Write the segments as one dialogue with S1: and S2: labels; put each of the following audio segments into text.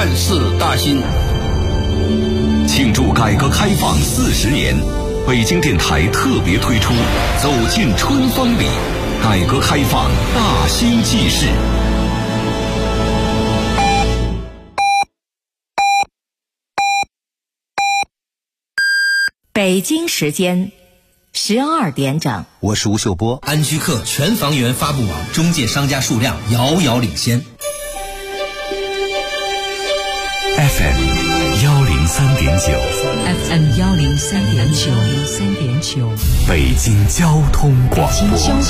S1: 万事大兴。
S2: 庆祝改革开放40年，北京电台特别推出《走进春风里》，改革开放大兴纪事。
S3: 北京时间12点整，
S4: 我是吴秀波。
S5: 安居客全房源发布网中介商家数量遥遥领先。
S2: FM
S3: 103.9，
S2: 北京交通广播，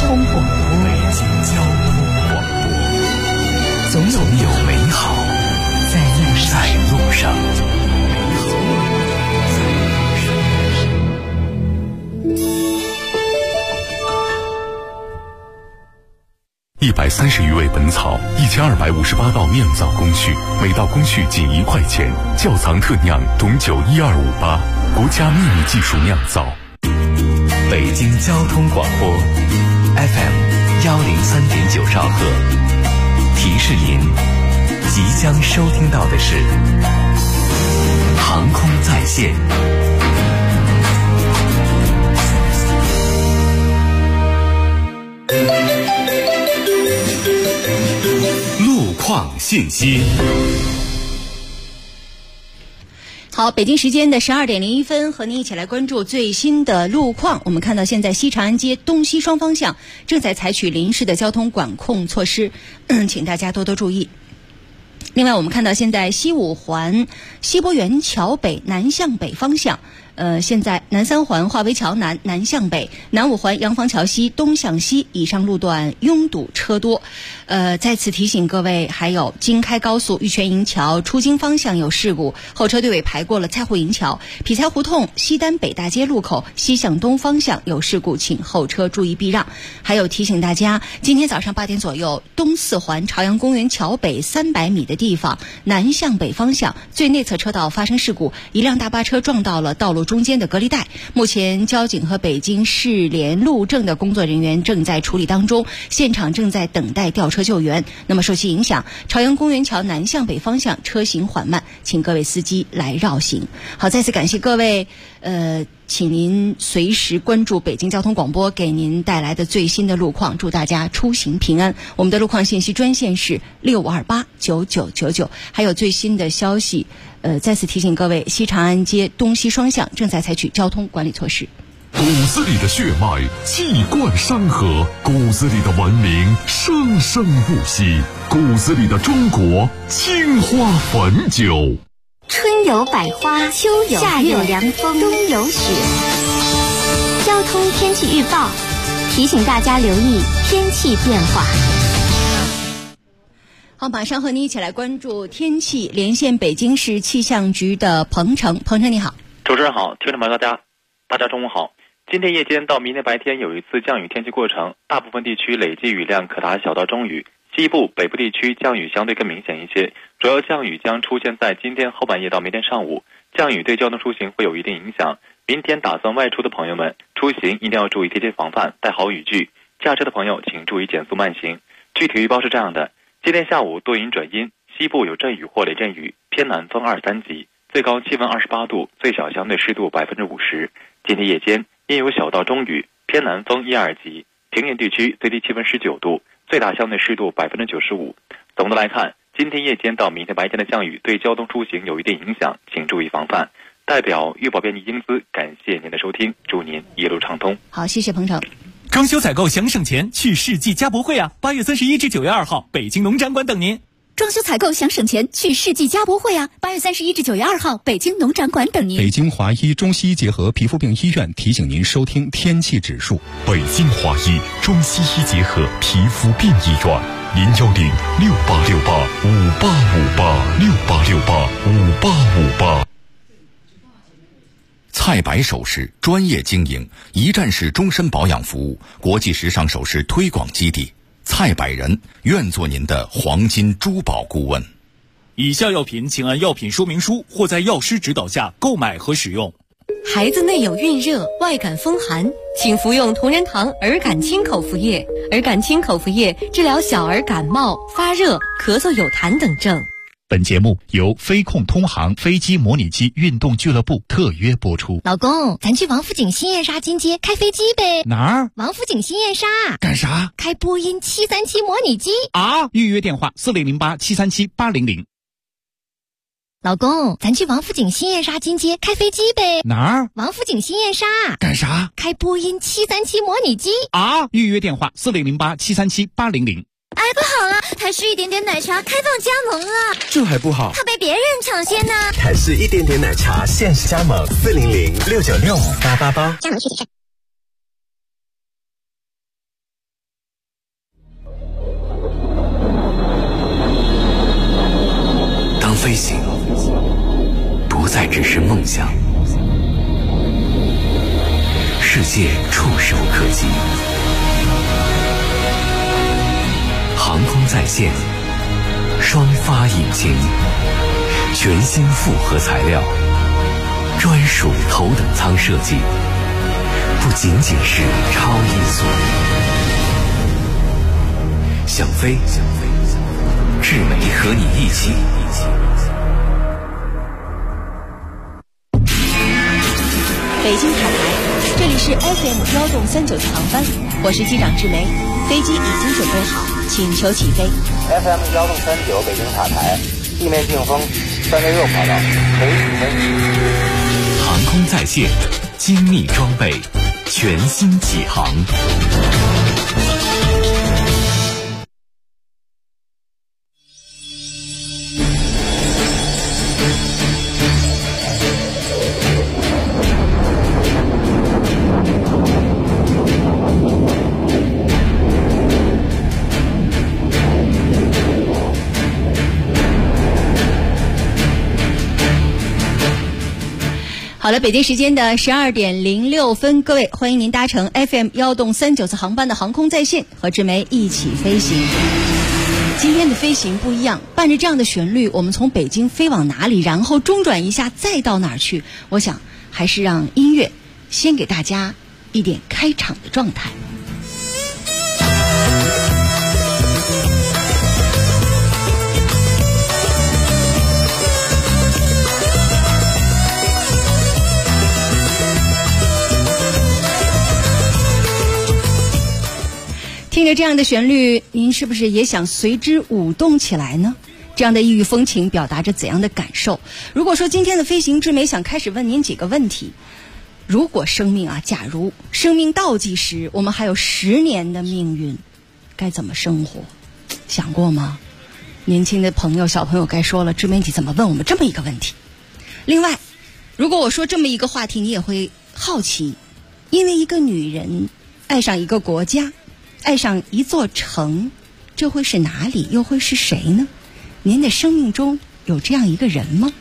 S2: 总有美好在路上。130余味本草，1258道酿造工序，每道工序仅1块钱。窖藏特酿董酒12588，国家秘密技术酿造。北京交通广播 FM 103.9兆赫，提示您即将收听到的是航空在线。路况信息。
S6: 好，北京时间的12点01分，和您一起来关注最新的路况。我们看到现在西长安街东西双方向正在采取临时的交通管控措施，请大家多多注意。另外我们看到现在西五环西博园桥北南向北方向，现在南三环华围桥南南向北，南五环洋房桥西东向西以上路段拥堵车多。再次提醒各位，还有京开高速玉泉营桥出京方向有事故，后车队尾排过了蔡户营桥，匹才胡同西单北大街路口西向东方向有事故，请后车注意避让。还有提醒大家，今天早上8点左右，东四环朝阳公园桥北300米的地方南向北方向最内侧车道发生事故，一辆大巴车撞到了道路中间的隔离带。目前交警和北京市联路政的工作人员正在处理当中，现场正在等待吊车救援。那么受其影响，朝阳公园桥南向北方向车行缓慢，请各位司机来绕行。好，再次感谢各位，请您随时关注北京交通广播给您带来的最新的路况，祝大家出行平安。我们的路况信息专线是65289999，还有最新的消息，再次提醒各位，西长安街东西双向正在采取交通管理措施。
S2: 骨子里的血脉气贯山河，骨子里的文明生生不息，骨子里的中国青花汾酒。
S7: 春有百花，秋有夏有凉风，冬有雪。交通天气预报提醒大家留意天气变化。
S6: 好，马上和您一起来关注天气，连线北京市气象局的彭程。彭程你好。
S8: 主持人好，听众朋友大家中午好。今天夜间到明天白天有一次降雨天气过程，大部分地区累计雨量可达小到中雨，西部、北部地区降雨相对更明显一些，主要降雨将出现在今天后半夜到明天上午，降雨对交通出行会有一定影响。明天打算外出的朋友们，出行一定要注意贴切防范，带好雨具，驾车的朋友请注意减速慢行。具体预报是这样的，今天下午多云转阴，西部有阵雨或雷阵雨，偏南风2、3级，最高气温28度，最小相对湿度50%。今天夜间阴有小到中雨，偏南风1、2级，平原地区最低气温19度，最大相对湿度95%。总的来看，今天夜间到明天白天的降雨对交通出行有一定影响，请注意防范。代表预报编辑英姿感谢您的收听，祝您一路畅通。
S6: 好，谢谢彭程。
S9: 装修采购想省钱，去世纪家博会啊！8月31至9月2号，北京农展馆等您。
S10: 装修采购想省钱，去世纪家博会啊！8月31至9月2号，北京农展馆等您。
S11: 北京华医中西医结合皮肤病医院提醒您收听天气指数。
S2: 北京华医中西医结合皮肤病医院，01068685858，68685858。蔡白首饰专业经营，一站式终身保养服务，国际时尚首饰推广基地。蔡百人愿做您的黄金珠宝顾问。
S9: 以下药品请按药品说明书或在药师指导下购买和使用。
S12: 孩子内有孕热、外感风寒，请服用同仁堂儿感清口服液。儿感清口服液治疗小儿感冒、发热、咳嗽有痰等症。
S11: 本节目由飞控通航飞机模拟机运动俱乐部特约播出。
S10: 老公，咱去王府井新燕莎金街开飞机呗？
S11: 哪儿？
S10: 王府井新燕莎。
S11: 干啥？
S10: 开波音737模拟机
S11: 啊！预约电话4008-737-800。
S10: 老公，咱去王府井新燕莎金街开飞机呗？
S11: 哪儿？
S10: 王府井新燕莎。
S11: 干啥？
S10: 开波音737模拟机
S11: 啊！预约电话4008-737-800。
S10: 哎，不好了，台式一点点奶茶开放加盟了，
S1: 这还不好，
S10: 怕被别人抢先呢。
S1: 台式一点点奶茶限时加盟400-696-5888，
S7: 加盟具体是。
S2: 当飞行不再只是梦想，世界触手可及。航空在线，双发引擎，全新复合材料，专属头等舱设计，不仅仅是超音速。想飞，志美和你一起。
S6: 北京塔台，这里是 FM1动394航班，我是机长志梅，飞机已经准备好，请求起飞。
S4: FM1动39北京塔台，地面净风3位右跑道，可以起飞。
S2: 航空在线，精密装备，全新起航。
S6: 好了，北京时间的12点06分，各位，欢迎您搭乘 FM1动394航班的航空在线，和志梅一起飞行。今天的飞行不一样，伴着这样的旋律，我们从北京飞往哪里，然后中转一下再到哪儿去？我想还是让音乐先给大家一点开场的状态。听着这样的旋律，您是不是也想随之舞动起来呢？这样的异域风情表达着怎样的感受？如果说今天的飞行志梅想开始问您几个问题，如果假如生命倒计时，我们还有10年的命运，该怎么生活？想过吗？年轻的朋友、小朋友该说了，志梅你怎么问我们这么一个问题？另外，如果我说这么一个话题，你也会好奇，因为一个女人爱上一个国家，爱上一座城，这会是哪里，又会是谁呢？您的生命中有这样一个人吗？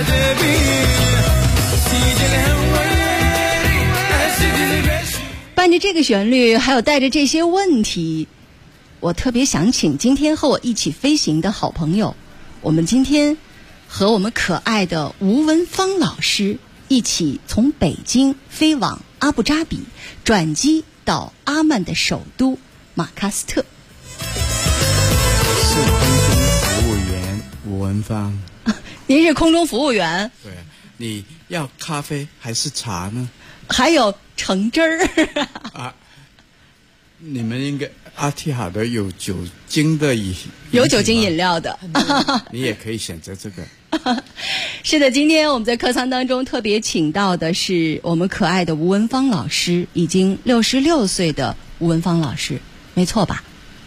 S6: 伴着这个旋律，还有带着这些问题，我特别想请今天和我一起飞行的好朋友，我们今天和我们可爱的吴文芳老师一起从北京飞往阿布扎比，转机到阿曼的首都马喀斯特。
S13: 是空中服务员吴文芳。
S6: 您是空中服务员？
S13: 对，你要咖啡还是茶呢？
S6: 还有橙汁儿。
S13: 啊，你们应该阿提哈德有酒精的
S6: 有酒精饮料的，
S13: 你也可以选择这个。
S6: 是的，今天我们在客舱当中特别请到的是我们可爱的吴文芳老师，已经66岁的吴文芳老师，没错吧？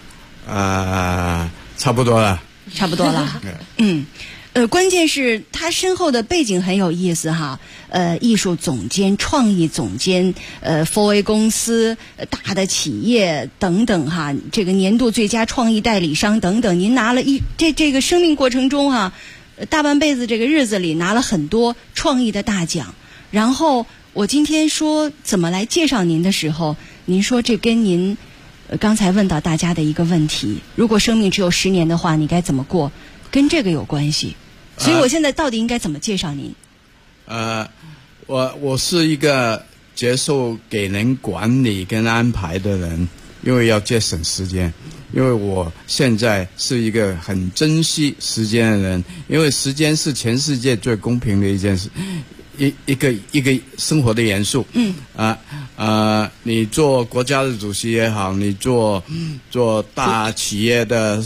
S13: 差不多了。
S6: 差不多了。关键是他身后的背景很有意思哈，艺术总监、创意总监，4A 公司大的企业等等哈，这个年度最佳创意代理商等等，您拿了这个生命过程中哈，大半辈子这个日子里拿了很多创意的大奖。然后我今天说怎么来介绍您的时候，您说这跟您刚才问到大家的一个问题，如果生命只有10年的话，你该怎么过？跟这个有关系，所以我现在到底应该怎么介绍您？
S13: 我是一个接受给人管理跟安排的人，因为要节省时间。 因为我现在是一个很珍惜时间的人，因为时间是全世界最公平的一件事，一个生活的元素。你做国家的主席也好，你做大企业的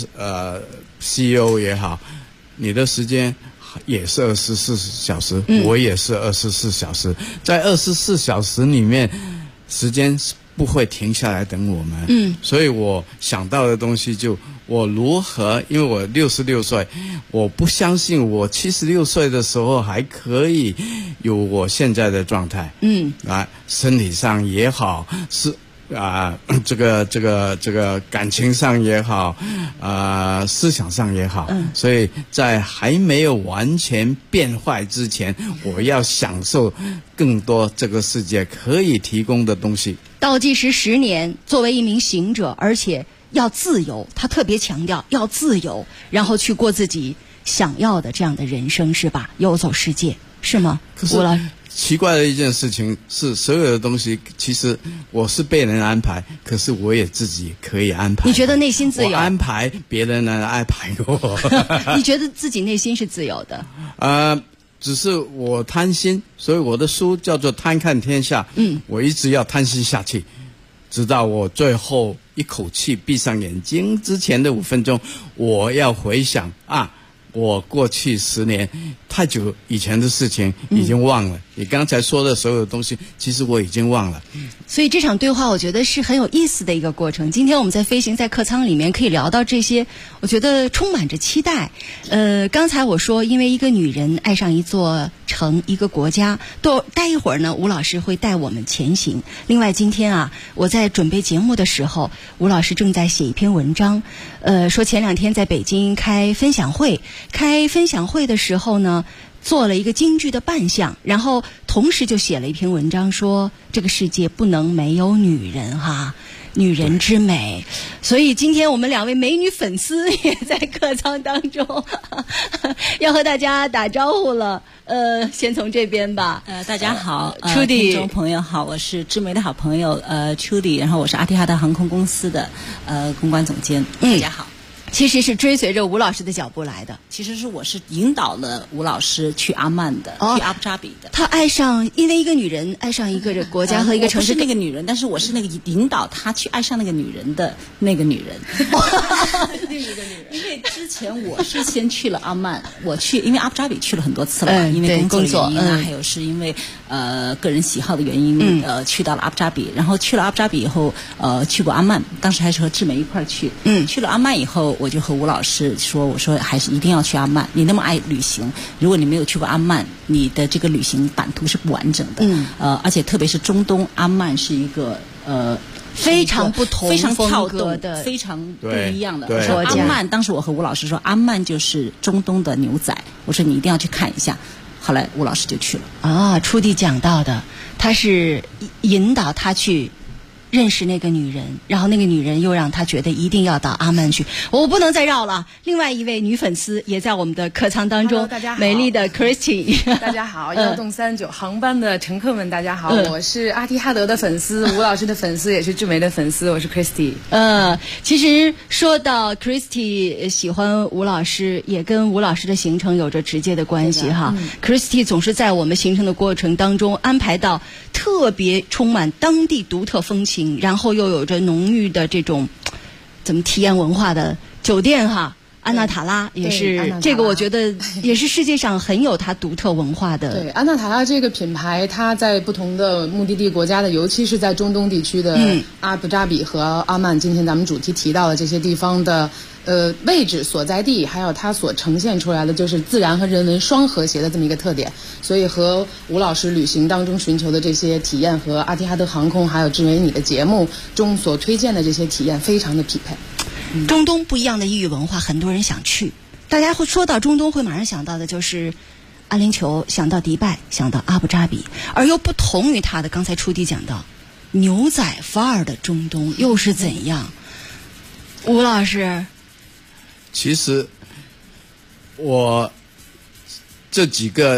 S13: CEO 也好，你的时间也是24小时，我也是24小时，在24小时里面，时间不会停下来等我们。所以我想到的东西就我如何，因为我66岁，我不相信我76岁的时候还可以有我现在的状态。身体上也好，是这个感情上也好，思想上也好，所以在还没有完全变坏之前，我要享受更多这个世界可以提供的东西。
S6: 倒计时10年，作为一名行者，而且要自由，他特别强调要自由，然后去过自己想要的这样的人生，是吧？游走世界，是吗？
S13: 可是奇怪的一件事情是，所有的东西其实我是被人安排，可是我也自己可以安排。
S6: 你觉得内心自由？
S13: 我安排别人来安排我。
S6: 你觉得自己内心是自由的？
S13: 只是我贪心，所以我的书叫做《贪看天下》。我一直要贪心下去，直到我最后一口气闭上眼睛之前的5分钟，我要回想我过去10年太久以前的事情已经忘了。你刚才说的所有东西，其实我已经忘了。
S6: 所以这场对话我觉得是很有意思的一个过程。今天我们在飞行在客舱里面可以聊到这些，我觉得充满着期待。刚才我说，因为一个女人爱上一座城、一个国家，待一会儿呢，吴老师会带我们前行。另外，今天我在准备节目的时候，吴老师正在写一篇文章，说前2天在北京开分享会的时候呢，做了一个京剧的扮相，然后同时就写了一篇文章，说这个世界不能没有女人女人之美。所以今天我们2位美女粉丝也在客舱当中要和大家打招呼了。先从这边吧。
S14: 大家好
S6: ，Trudy，
S14: 听众朋友好，我是知梅的好朋友Trudy，然后我是阿提哈德航空公司的公关总监。大家好。
S6: 其实是追随着吴老师的脚步来的。
S14: 其实是我是引导了吴老师去阿曼的，去阿布扎比的。
S6: 他因为一个女人爱上一个国家和一个城市。
S14: 我不是那个女人，但是我是那个引导他去爱上那个女人的那个女人。因为之前我是先去了阿曼，因为阿布扎比去了很多次了，因为工作原因还有是因为个人喜好的原因，去到了阿布扎比。然后去了阿布扎比以后，去过阿曼，当时还是和志梅一块儿去。去了阿曼以后，我就和吴老师说，我说还是一定要去阿曼。你那么爱旅行，如果你没有去过阿曼，你的这个旅行版图是不完整的。而且特别是中东，阿曼是一个
S6: 非常不同、
S14: 非常跳动
S6: 的、
S14: 非常不一样的。我说阿曼，当时我和吴老师说，阿曼就是中东的牛仔。我说你一定要去看一下。后来吴老师就去了。
S6: 初地讲到的，他是引导他去认识那个女人，然后那个女人又让他觉得一定要到阿曼去。我不能再绕了。另外一位女粉丝也在我们的客舱当中，
S15: 大家好，
S6: 美丽的 Christy。
S15: 大家好，幺洞39航班的乘客们，大家好，我是阿提哈德的粉丝，吴老师的粉丝，也是志梅的粉丝，我是 Christy。
S6: 其实说到 Christy 喜欢吴老师，也跟吴老师的行程有着直接的关系Christy 总是在我们行程的过程当中安排到特别充满当地独特风情，然后又有着浓郁的这种怎么体验文化的酒店安纳塔拉也是这个，我觉得也是世界上很有它独特文化的。
S15: 对，安纳塔拉这个品牌，它在不同的目的地国家的，尤其是在中东地区的阿布扎比和阿曼，今天咱们主题提到的这些地方的位置所在地，还有它所呈现出来的就是自然和人文双和谐的这么一个特点，所以和吴老师旅行当中寻求的这些体验，和阿提哈德航空还有志梅你的节目中所推荐的这些体验非常的匹配。
S6: 中东不一样的异域文化，很多人想去。大家会说到中东，会马上想到的就是阿联酋，想到迪拜，想到阿布扎比，而又不同于他的刚才初地讲到牛仔范儿的中东又是怎样？吴老师，
S13: 其实我这几个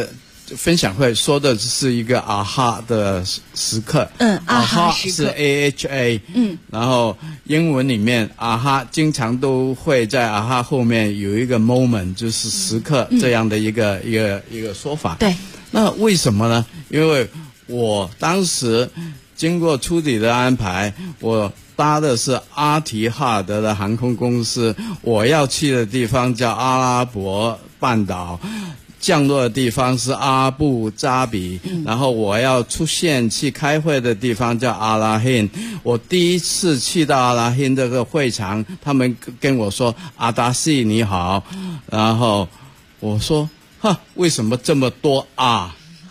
S13: 分享会说的是一个啊哈的时刻，
S6: 啊哈时刻
S13: 是 AHA，然后英文里面啊哈经常都会在啊哈后面有一个 moment， 就是时刻这样的一个说法。
S6: 对，
S13: 那为什么呢？因为我当时经过初底的安排，我搭的是阿提哈德的航空公司，我要去的地方叫阿拉伯半岛，降落的地方是阿布扎比，然后我要出现去开会的地方叫阿拉罕。我第一次去到阿拉罕这个会场，他们跟我说阿达西你好，然后我说为什么这么多啊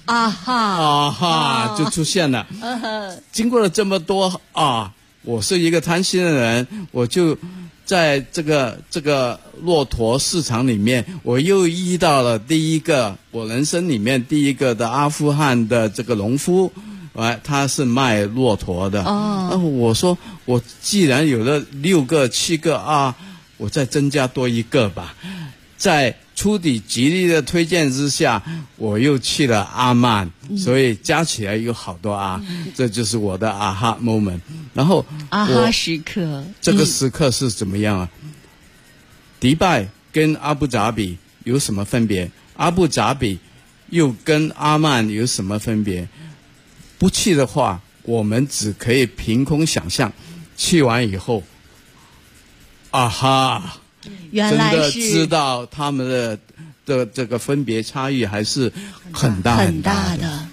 S13: 哈就出现了。经过了这么多我是一个贪心的人，我就在这个骆驼市场里面，我又遇到了我人生里面第一个的阿富汗的这个农夫，他是卖骆驼的。我说我既然有了6个7个我再增加多一个吧。在初底极力的推荐之下，我又去了阿曼，所以加起来有好多这就是我的啊哈 moment。然后
S6: 啊哈时刻，
S13: 这个时刻是怎么样啊？迪拜跟阿布扎比有什么分别？阿布扎比又跟阿曼有什么分别？不去的话，我们只可以凭空想象，去完以后，啊哈！
S6: 原来是
S13: 真的知道他们的这个分别差异还是很大的。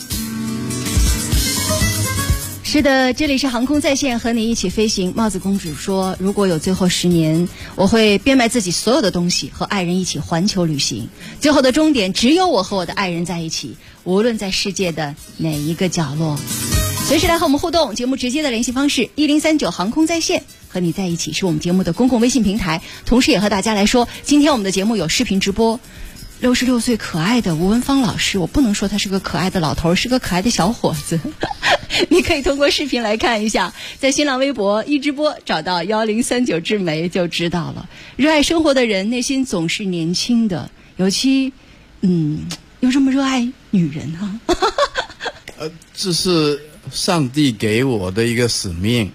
S6: 是的，这里是航空在线，和你一起飞行。帽子公主说，如果有最后10年，我会变卖自己所有的东西，和爱人一起环球旅行。最后的终点，只有我和我的爱人在一起，无论在世界的哪一个角落。随时来和我们互动，节目直接的联系方式1039航空在线，和你在一起是我们节目的公共微信平台。同时也和大家来说，今天我们的节目有视频直播。66岁可爱的吴文芳老师，我不能说他是个可爱的老头，是个可爱的小伙子。你可以通过视频来看一下，在新浪微博一直播找到1039志梅就知道了。热爱生活的人内心总是年轻的，尤其又这么热爱女人
S13: 这是上帝给我的一个使命。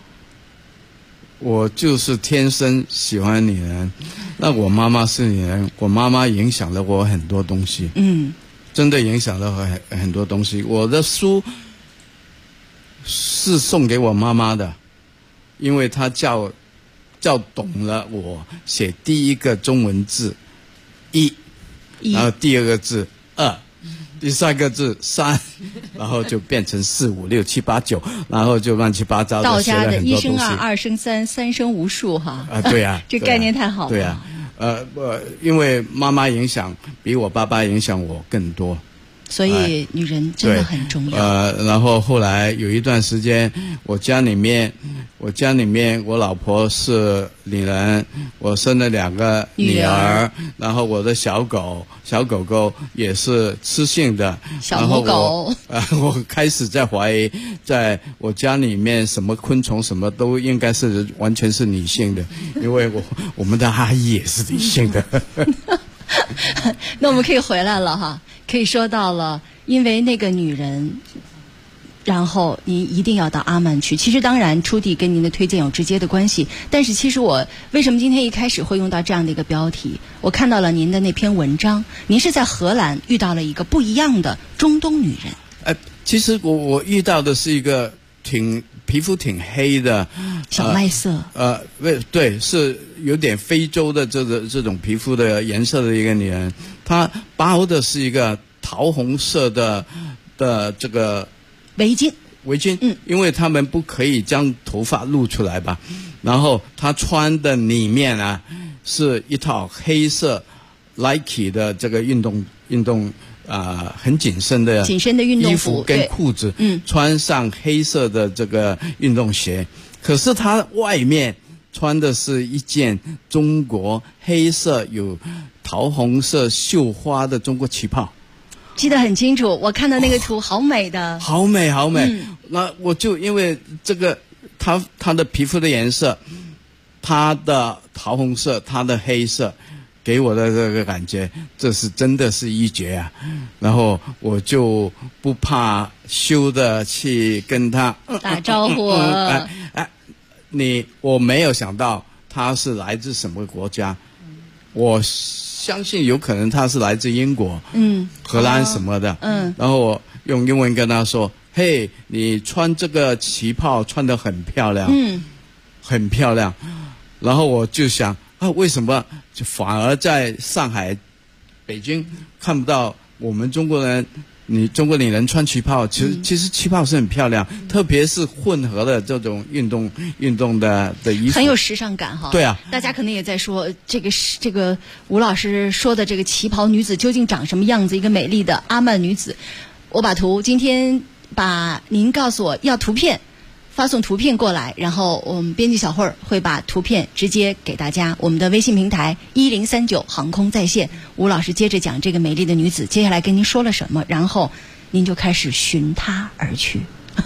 S13: 我就是天生喜欢女人，那我妈妈是女人，我妈妈影响了我很多东西，真的影响了很多东西。我的书是送给我妈妈的，因为她叫懂了我写第一个中文字1，然后第2个字2，第3个字3，然后就变成4、5、6、7、8、9，然后就乱七八糟的学了很多东西。
S6: 道家的1生2，2生3，3生无数
S13: 对啊，
S6: 这概念太好了。
S13: 对啊，因为妈妈影响比我爸爸影响我更多。
S6: 所以女人真的很重要。
S13: 然后后来有一段时间，我家里面我老婆是女人，我生了2个女儿，然后我的小狗狗也是雌性的，
S6: 小母狗。
S13: 我开始在怀疑，在我家里面什么昆虫什么都应该是完全是女性的，因为我们的阿姨也是女性的。
S6: 那我们可以回来了可以说到了，因为那个女人，然后您一定要到阿曼去。其实当然初地跟您的推荐有直接的关系，但是其实我为什么今天一开始会用到这样的一个标题，我看到了您的那篇文章，您是在荷兰遇到了一个不一样的中东女人。
S13: 其实我遇到的是一个皮肤挺黑的
S6: 小麦色，
S13: 对，是有点非洲的这种皮肤的颜色的一个女人，她包的是一个桃红色的这个
S6: 围巾，
S13: 因为他们不可以将头发露出来吧，然后她穿的里面是一套黑色 Nike 的这个运动很紧身的
S6: 运动
S13: 衣服跟裤子，穿上黑色的这个运动鞋，可是她外面穿的是一件中国黑色有桃红色绣花的中国旗袍。
S6: 记得很清楚，我看到那个图，好美的，
S13: 好美。那我就因为这个她的皮肤的颜色，她的桃红色，她的黑色， 给我的这个感觉，这是真的是一绝啊！然后我就不怕羞的去跟他
S6: 打招呼。
S13: 我没有想到他是来自什么国家，我相信有可能他是来自英国、荷兰什么的。然后我用英文跟他说：“嘿，你穿这个旗袍穿得很漂亮，很漂亮。”然后我就想为什么就反而在上海、北京看不到我们中国人？中国女人穿旗袍，其实旗袍是很漂亮，特别是混合的这种运动的衣服，
S6: 很有时尚感哈。
S13: 对啊，
S6: 大家可能也在说这个吴老师说的这个旗袍女子究竟长什么样子？一个美丽的阿曼女子。我把图今天把您告诉我要图片。发送图片过来，然后我们编辑小慧儿会把图片直接给大家。我们的微信平台1039航空在线，吴老师接着讲这个美丽的女子，接下来跟您说了什么，然后您就开始寻她而去。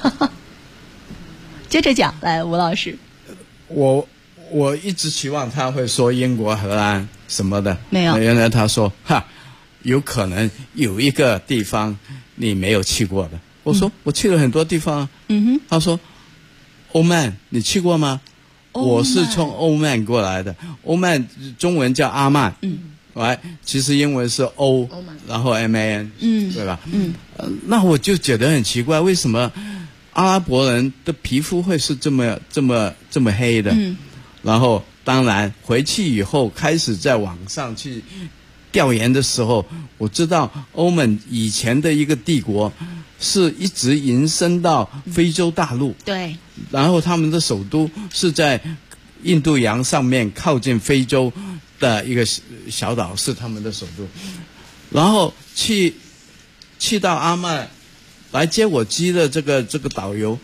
S6: 接着讲，来，吴老师。
S13: 我一直期望他会说英国、荷兰什么的，
S6: 没有。
S13: 原来他说有可能有一个地方你没有去过的。我说我去了很多地方。他说。欧曼，你去过吗？我是从欧曼过来的。欧曼中文叫阿曼，其实英文是欧，然后 MAN，对吧？那我就觉得很奇怪，为什么阿拉伯人的皮肤会是这么黑的？然后当然回去以后开始在网上去调研的时候，我知道欧盟以前的一个帝国是一直延伸到非洲大陆，
S6: 对，
S13: 然后他们的首都是在印度洋上面靠近非洲的一个小岛，是他们的首都。然后去到阿曼来接我机的这个导游，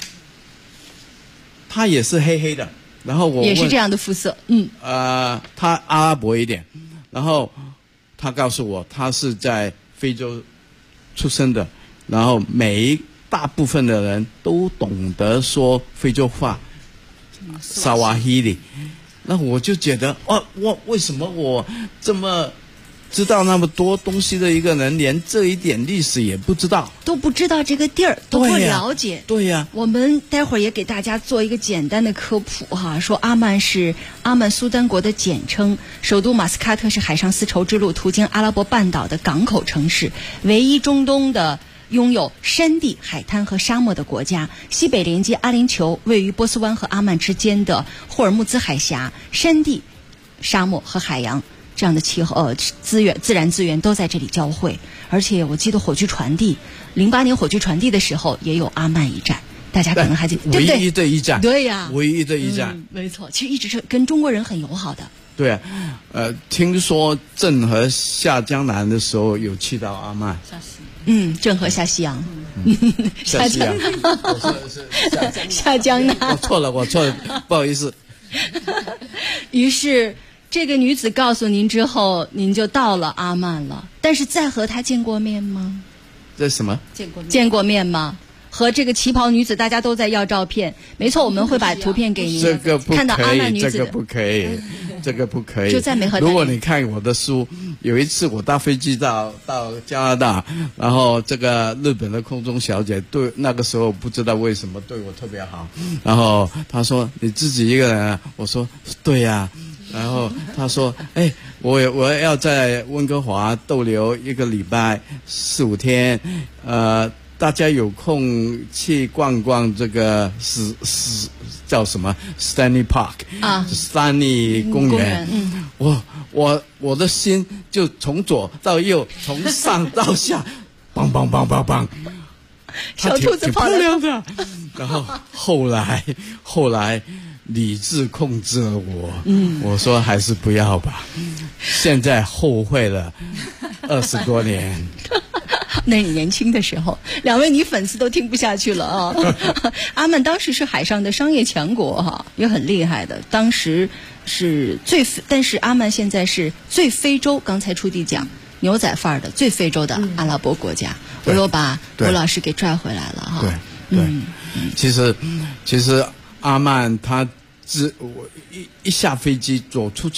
S13: 他也是黑黑的，然后我问
S6: 也是这样的肤色，
S13: 他阿拉伯一点，然后他告诉我他是在非洲出生的。然后大部分的人都懂得说非洲话，萨瓦希里。那我就觉得，为什么我这么知道那么多东西的一个人，连这一点历史也不知道，
S6: 都不知道这个地儿，都不了解。
S13: 对呀，
S6: 我们待会儿也给大家做一个简单的科普哈，说阿曼是阿曼苏丹国的简称，首都马斯喀特是海上丝绸之路途经阿拉伯半岛的港口城市，唯一中东的拥有山地、海滩和沙漠的国家，西北连接阿联酋，位于波斯湾和阿曼之间的霍尔木兹海峡，山地、沙漠和海洋这样的气候自然资源都在这里交汇。而且我记得火炬传递，08年火炬传递的时候也有阿曼一站，大家可能还记得，对不对？
S13: 唯一的一站，
S6: 对呀，
S13: 唯一的一站，
S6: 没错，其实一直是跟中国人很友好的。
S13: 对啊，听说郑和下江南的时候有去到阿曼。
S6: 郑和下西洋，
S13: 下西洋，我说的是
S6: 下江南。
S13: 我错了，不好意思。
S6: 于是这个女子告诉您之后，您就到了阿曼了。但是再和她见过面吗？
S13: 这什么？
S6: 见过面吗？和这个旗袍女子，大家都在要照片。没错，我们会把图片给您。
S13: 这个不可以，
S6: 看到阿曼女子，
S13: 这个不可以，这个不可以。
S6: 就在梅河。
S13: 如果你看我的书，有一次我搭飞机到加拿大，然后这个日本的空中小姐那个时候不知道为什么对我特别好，然后她说你自己一个人啊？我说对呀。然后她说我要在温哥华逗留1个礼拜4、5天，大家有空去逛逛这个叫什么 Stanley Park 斯丹利公园。我的心就从左到右，从上到下，梆梆梆梆梆，
S6: 小兔子跑
S13: 漂亮的。然后后来理智控制了我，我说还是不要吧。现在后悔了20多年。
S6: 那你年轻的时候，两位女粉丝都听不下去了啊！阿曼当时是海上的商业强国哈，也很厉害的。当时是但是阿曼现在是最非洲，刚才出地讲牛仔范儿的最非洲的阿拉伯国家。我又把吴老师给拽回来了哈。
S13: 对，其实阿曼他我一下飞机走出去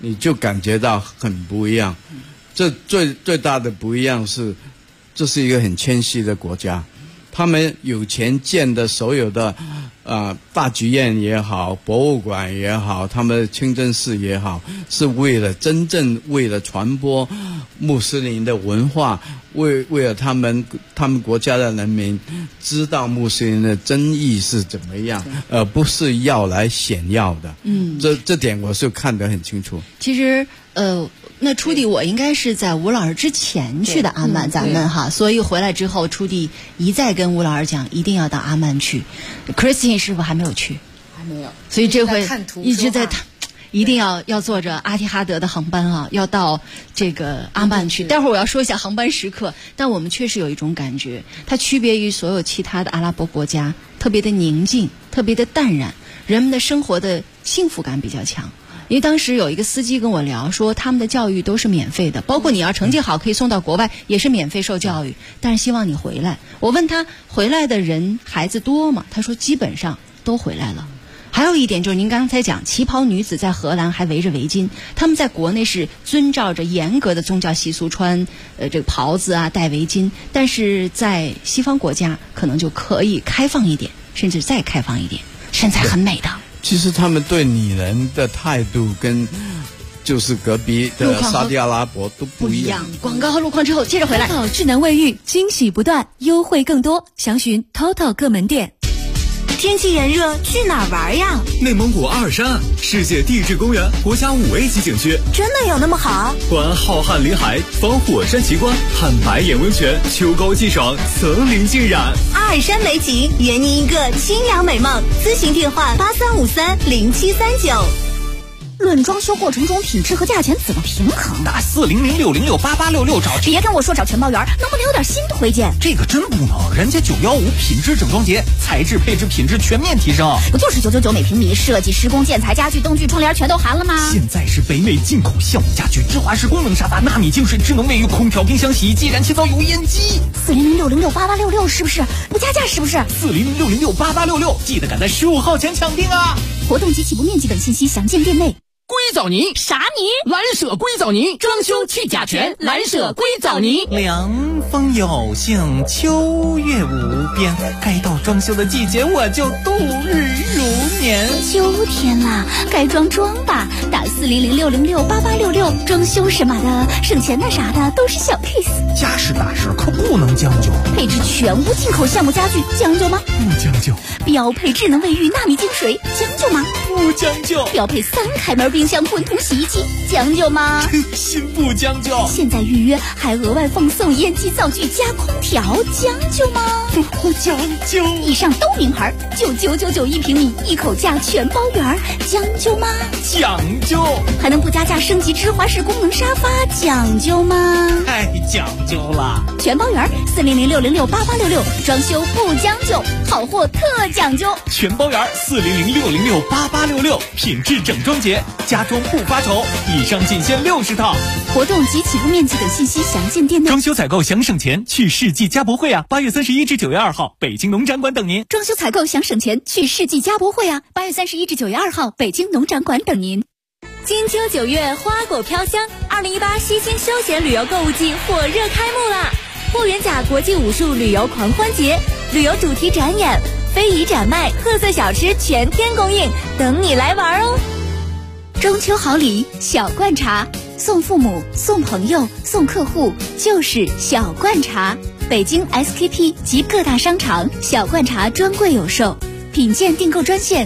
S13: 你就感觉到很不一样。这最大的不一样是，这是一个很谦虚的国家，他们有钱建的所有的大剧院也好，博物馆也好，他们的清真寺也好，是真正为了传播穆斯林的文化，为了他们国家的人民知道穆斯林的真意是怎么样，而不是要来炫耀的。这点我是看得很清楚。
S6: 其实那初弟我应该是在吴老师之前去的阿曼，咱们哈，所以回来之后，初弟一再跟吴老师讲，一定要到阿曼去。Christine 师傅还没有去，
S15: 还没有，
S6: 所以这回一直在一定要坐着阿提哈德的航班啊，要到这个阿曼去。待会儿我要说一下航班时刻，但我们确实有一种感觉，它区别于所有其他的阿拉伯国家，特别的宁静，特别的淡然，人们的生活的幸福感比较强。因为当时有一个司机跟我聊说，他们的教育都是免费的，包括你要成绩好可以送到国外，也是免费受教育，但是希望你回来。我问他回来的人孩子多吗？他说基本上都回来了。还有一点就是您刚才讲旗袍女子在荷兰还围着围巾，他们在国内是遵照着严格的宗教习俗穿这个袍子啊，戴围巾，但是在西方国家可能就可以开放一点，甚至再开放一点，身材很美的。
S13: 其实他们对女人的态度跟就是隔壁的沙特阿拉伯都不一样。
S6: 广告和路况之后接着回来。
S10: TOTO 智能卫浴惊喜不断，优惠更多，详询 TOTO 各门店。
S7: 天气炎热，去哪儿玩呀？
S16: 内蒙古阿尔山，世界地质公园国家5A 级景区，
S7: 真的有那么好？
S16: 环浩瀚林海，访火山奇观，看白眼温泉，秋高气爽，层林尽染。
S7: 阿尔山美景，圆您一个清凉美梦。咨询电话83530739。论装修过程中品质和价钱怎么平衡？
S9: 打4006068866找。
S7: 别跟我说找全包圆，能不能有点新推荐？
S9: 这个真不能，人家915品质整装节，材质配置品质全面提升。
S7: 不就是999每平米，设计施工建材家具灯具窗帘全都含了吗？
S9: 现在是北美进口橡木家具，芝华士功能沙发，纳米净水，智能卫浴，空调，冰箱，洗衣机，燃气灶，油烟机。
S7: 4006068866是不是？不加价是不是
S9: ？4006068866，记得赶在15号前抢定啊！
S7: 活动及起步面积等信息详见店内。
S9: 硅藻泥
S7: 啥泥？
S9: 蓝舍硅藻泥，装修去甲醛，蓝舍硅藻泥。凉风有幸，秋月无边，该到装修的季节，我就度日如年。
S7: 秋天啦，该装吧，打4006068866，装修什么的，省钱的啥的都是小 case。
S9: 家事大事可不能将就，
S7: 配置全屋进口橡木家具，将就吗？
S9: 不将就。
S7: 标配智能卫浴，纳米净水，将就吗？
S9: 不将就。
S7: 标配3开门冰箱，混同洗衣机，将就吗？
S9: 心不将就。
S7: 现在预约还额外奉送烟机灶具加空调，将就吗？
S9: 不将就。
S7: 以上都名牌，99991平米，一口价全包圆，将就吗？
S9: 讲究。
S7: 还能不加价升级芝华士功能沙发，讲究吗？
S9: 太讲究了。
S7: 全包圆，4006068866，装修不将就，好货特讲究。
S9: 全包圆，4006068866，品质整装节，家装不发愁。以上仅限60套。
S7: 活动及起步面积等信息详见店内。
S9: 装修采购想省钱，去世纪家博会啊！8月31至9月2号，北京农展馆等您。
S10: 装修采购想省钱，去世纪家博会啊！8月31至9月2号，北京农展馆等您。
S12: 金秋9月，花果飘香，2018西京休闲旅游购物季火热开幕啦！霍元甲国际武术旅游狂欢节，旅游主题展演、非遗展卖、特色小吃全天供应，等你来玩哦！
S10: 中秋好礼，小罐茶，送父母、送朋友、送客户，就是小罐茶。北京 SKP 及各大商场小罐茶专柜有售，品鉴订购专线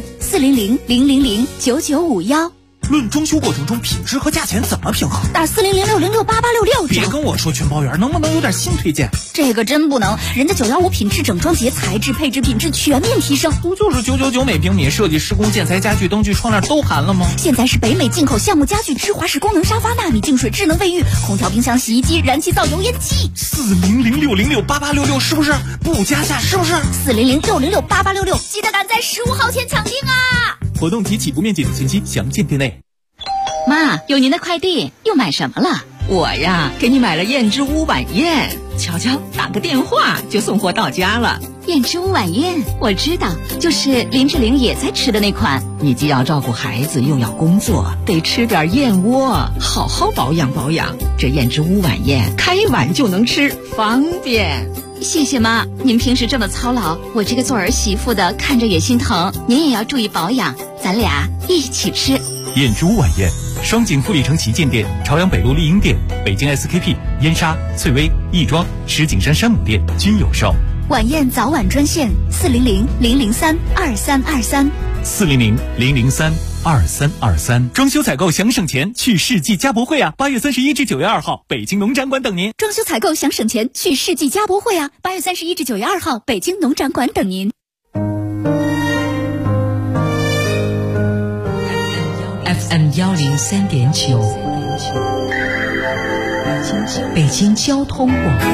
S10: 40000099551。
S9: 论装修过程中品质和价钱怎么平衡？
S7: 打4006068866。
S9: 别跟我说全包圆，能不能有点新推荐？
S7: 这个真不能，人家915品质整装节，材质配置品质全面提升。
S9: 不就是999每平米，设计施工建材家具灯具窗帘都含了吗？
S7: 现在是北美进口橡木家具，芝华士功能沙发，纳米净水，智能卫浴，空调冰箱洗衣机，燃气灶油烟机。
S9: 4006068866是不是？不加价是不是
S7: ？4006068866，记得赶在15号前抢定啊！
S9: 活动及起步面积等信息详见店内。
S10: 妈，有您的快递，又买什么了？
S17: 我呀，给你买了燕之屋晚宴，瞧瞧，打个电话就送货到家了。
S10: 燕之屋晚宴，我知道，就是林志玲也在吃的那款。
S17: 你既要照顾孩子，又要工作，得吃点燕窝，好好保养保养。这燕之屋晚宴，开碗就能吃，方便。
S10: 谢谢妈，您平时这么操劳，我这个做儿媳妇的看着也心疼。您也要注意保养，咱俩一起吃。
S18: 燕之屋晚宴，双井富力城旗舰店、朝阳北路丽婴店、北京 SKP、燕莎、翠微、亦庄、石景山山姆店均有售。
S10: 晚宴早晚专线400-003-2323
S18: 400-003-2323。装修采购想省钱，去世纪家博会啊！8月31至9月2号，北京农展馆等您。
S10: 装修采购想省钱，去世纪家博会啊！8月31至9月2号，北京农展馆等您。
S19: FM 103.9，北京交通广播，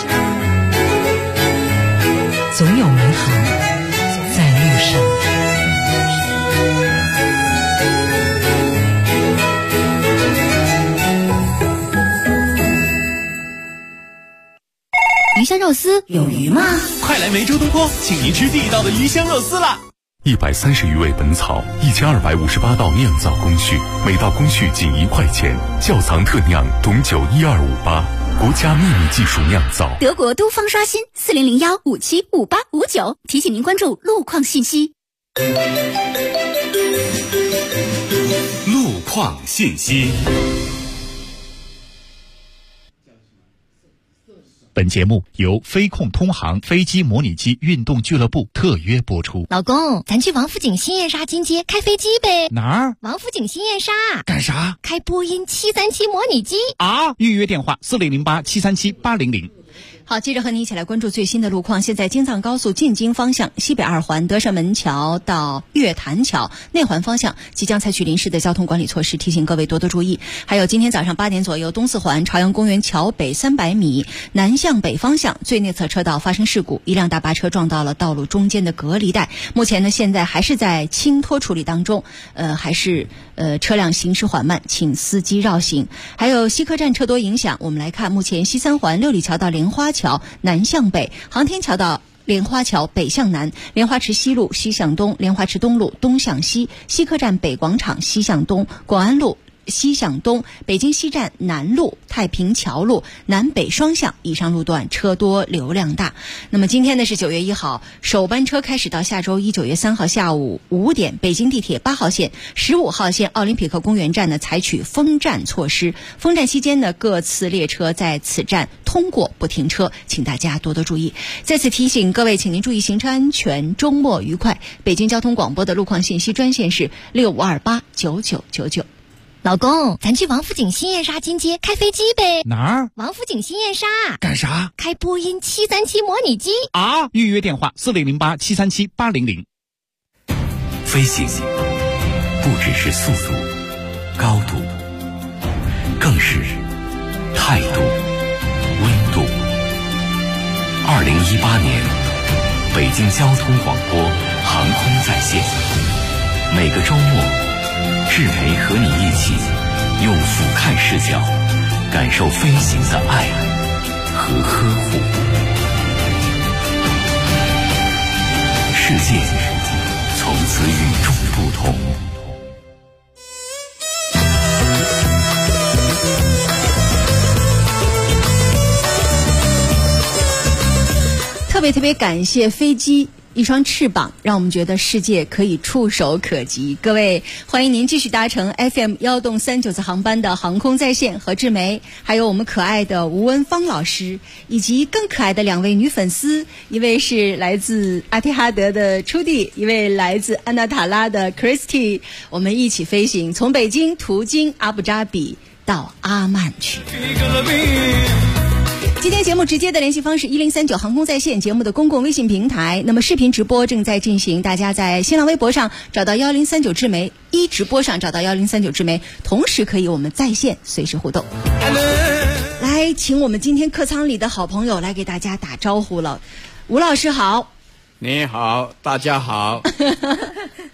S19: 总有美好在路上。
S10: 鱼香肉丝有鱼吗？
S18: 快来梅州东坡，请您吃地道的鱼香肉丝啦
S2: ！130余味本草，1258道酿造工序，每道工序仅1块钱。窖藏特酿董酒12588，国家秘密技术酿造。
S10: 德国都方刷新40015755859，提醒您关注路况信息。
S2: 路况信息。
S20: 本节目由飞控通航飞机模拟机运动俱乐部特约播出。
S21: 老公，咱去王府井新燕莎金街开飞机呗？
S20: 哪儿？
S21: 王府井新燕莎。
S20: 干啥？
S21: 开波音737模拟机
S20: 啊！预约电话4008737800。
S6: 好，接着和你一起来关注最新的路况。现在京藏高速进京方向西北二环德胜门桥到月坛桥内环方向即将采取临时的交通管理措施，提醒各位多多注意。还有今天早上8点左右，东四环朝阳公园桥北300米南向北方向最内侧车道发生事故，一辆大巴车撞到了道路中间的隔离带。目前呢，现在还是在清拖处理当中，还是车辆行驶缓慢，请司机绕行。还有西客站车多影响，我们来看，目前西三环六里桥到莲花桥南向北，航天桥到莲花桥北向南，莲花池西路西向东，莲花池东路东向西，西客站北广场西向东，广安路西向东，北京西站南路太平桥路南北双向以上路段车多流量大。那么今天呢是9月1号，首班车开始到下周1 9月3号下午5点，北京地铁8号线、15号线奥林匹克公园站呢采取封站措施，封站期间呢各次列车在此站通过不停车，请大家多多注意。再次提醒各位，请您注意行车安全，周末愉快。北京交通广播的路况信息专线是65289999。
S21: 老公，咱去王府井新燕莎金街开飞机呗？
S20: 哪儿？
S21: 王府井新燕莎。
S20: 干啥？
S21: 开波音737模拟机
S20: 啊！预约电话4008737800。
S2: 飞行不只是速度、高度，更是态度、温度。2018年，北京交通广播航空在线，每个周末，志培和你一起用俯瞰视角感受飞行的爱和呵护。世界从此与众不同。
S6: 特别感谢飞机一双翅膀，让我们觉得世界可以触手可及。各位，欢迎您继续搭乘 FM 1动39次航班的航空在线，和志梅，还有我们可爱的吴文芳老师，以及更可爱的2位女粉丝，一位是来自阿提哈德的初地，一位来自安纳塔拉的 Christy， 我们一起飞行，从北京途经阿布扎比到阿曼去。今天节目直接的联系方式1039航空在线节目的公共微信平台，那么视频直播正在进行，大家在新浪微博上找到1039智媒，直播上找到1039智媒，同时可以我们在线随时互动。来，请我们今天客舱里的好朋友来给大家打招呼了。吴老师好。
S13: 你好，大家好。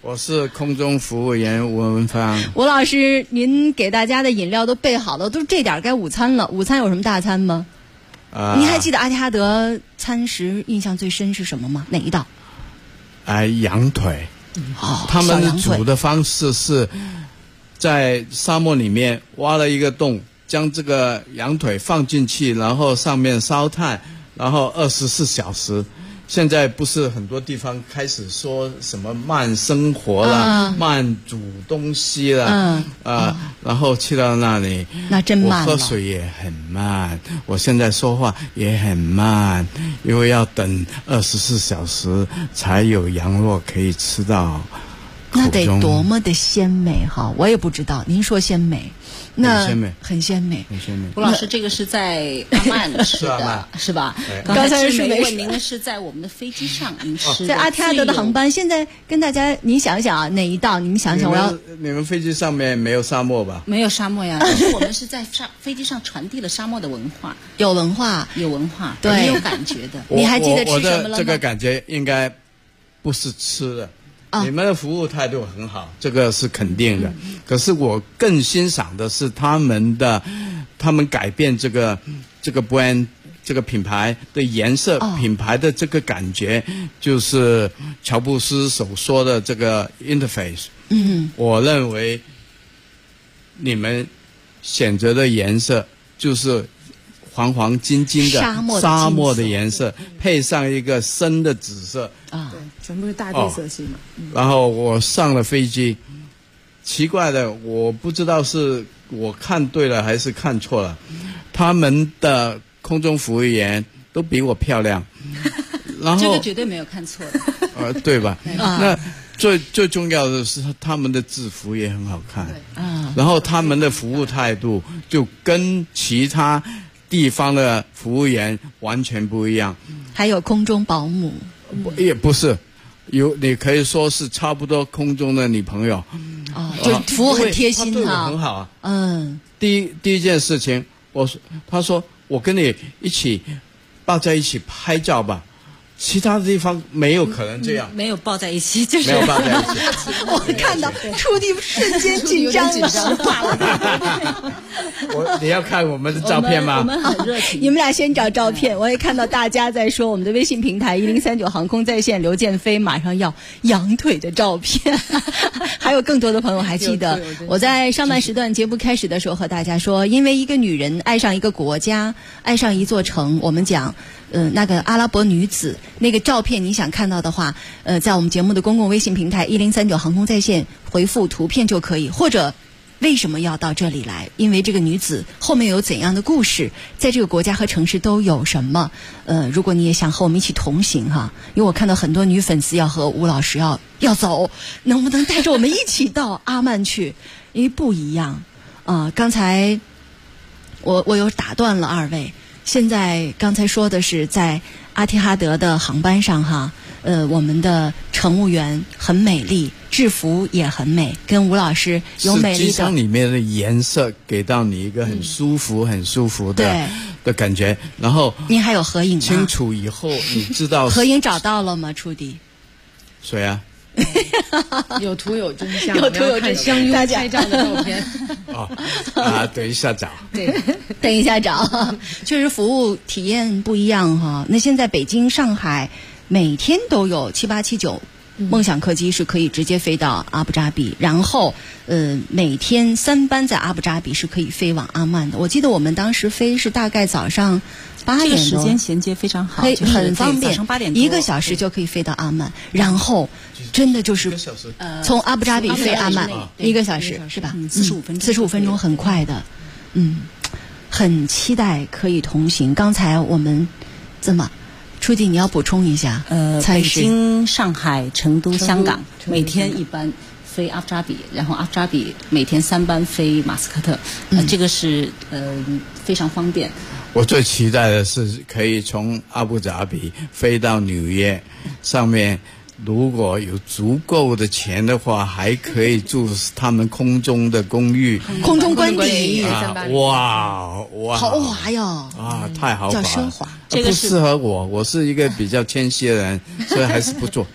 S13: 我是空中服务员吴文芳。
S6: 吴老师，您给大家的饮料都备好了，都这点该午餐了。午餐有什么大餐吗？您还记得阿提哈德餐食印象最深是什么吗？哪一道？
S13: 羊腿。他们煮的方式是在沙漠里面挖了一个洞，将这个羊腿放进去，然后上面烧炭，然后24小时。现在不是很多地方开始说什么慢生活了，慢煮东西了，然后去到那里，
S6: 那真慢了。
S13: 我喝水也很慢，我现在说话也很慢，因为要等24小时才有羊肉可以吃到。
S6: 那得多么的鲜美哈！我也不知道，您说鲜美，那很鲜美。
S14: 吴老师，这个是在阿曼吃的，是吧？
S6: 刚才是
S14: 问您的是在我们的飞机上您吃的，
S6: 在阿提哈德的航班。现在跟大家，您想想啊，哪一道？你们想想，
S13: 你们飞机上面没有沙漠吧？
S14: 没有沙漠呀，但是我们是在飞机上传递了沙漠的文化，
S6: 有文化，
S14: 对，很有感觉的。
S6: 你还记得吃什么了吗？
S13: 我的这个感觉应该不是吃的。你们的服务态度很好，这个是肯定的。可是我更欣赏的是他们改变这个 brand 这个品牌的颜色，品牌的这个感觉，就是乔布斯所说的这个 interface。我认为你们选择的颜色就是黄黄金金的沙漠的颜色，配上一个深的紫色
S15: 对，全部是大地色系嘛。
S13: 然后我上了飞机，奇怪的，我不知道是我看对了还是看错了，他们的空中服务员都比我漂亮，然后
S14: 这个绝对没有看错的，
S13: 对吧？那最重要的是他们的制服也很好看，然后他们的服务态度就跟其他地方的服务员完全不一样。
S6: 还有空中保姆，
S13: 也不是，你可以说是差不多空中的女朋友。
S6: 就服务很贴心
S13: 他对我很好
S6: 啊。
S13: 第一件事情，他说我跟你一起抱在一起拍照吧。其他的地方没有可能这样，
S14: 没有抱在一起，就是
S13: 没有抱在一起。
S6: 我看到触地瞬间紧张了。
S13: 你要看我们的照片吗？
S14: 我们很热情。
S6: 你们俩先找照片。我也看到大家在说我们的微信平台1039航空在线，刘建飞马上要羊腿的照片。还有更多的朋友还记得，我在上半时段节目开始的时候和大家说，因为一个女人爱上一个国家，爱上一座城，我们讲那个阿拉伯女子那个照片，你想看到的话，在我们节目的公共微信平台1039航空在线回复图片就可以，或者为什么要到这里来？因为这个女子后面有怎样的故事，在这个国家和城市都有什么？如果你也想和我们一起同行哈，因为我看到很多女粉丝要和吴老师要走，能不能带着我们一起到阿曼去？因为不一样刚才我有打断了二位。现在刚才说的是在阿提哈德的航班上哈，我们的乘务员很美丽，制服也很美，跟吴老师有美丽的。
S13: 机舱里面的颜色给到你一个很舒服、很舒服的感觉，然后
S6: 您还有合影吗？
S13: 清楚以后你知道
S6: 合影找到了吗？触地？
S13: 谁啊？
S15: 有图有真相，
S6: 有图有真相，
S15: 相拥拍照的照片。
S13: 等一下找。
S6: 对，等一下找。确实服务体验不一样哈。那现在北京、上海每天都有7879梦想客机是可以直接飞到阿布扎比，然后每天3班在阿布扎比是可以飞往阿曼的。我记得我们当时飞是大概早上8点多，
S14: 这个时间衔接非常好，
S6: 很方便，
S14: 早上8点多
S6: 1个小时就可以飞到阿曼，然后真的就是从阿布扎比飞阿曼1个小时是吧？45分钟很快的，很期待可以同行。刚才我们这么。初地，你要补充一下，
S14: 北京、上海、成都、香港每天1班飞阿布扎比，然后阿布扎比每天3班飞马斯克特，这个是非常方便。
S13: 我最期待的是可以从阿布扎比飞到纽约，上面如果有足够的钱的话，还可以住他们空中的公寓，
S6: 空中官邸
S13: 哇，
S6: 豪华哟！
S13: 太豪华了，
S6: 叫奢华。
S13: 这个不适合我是一个比较谦虚的人，所以还是不做。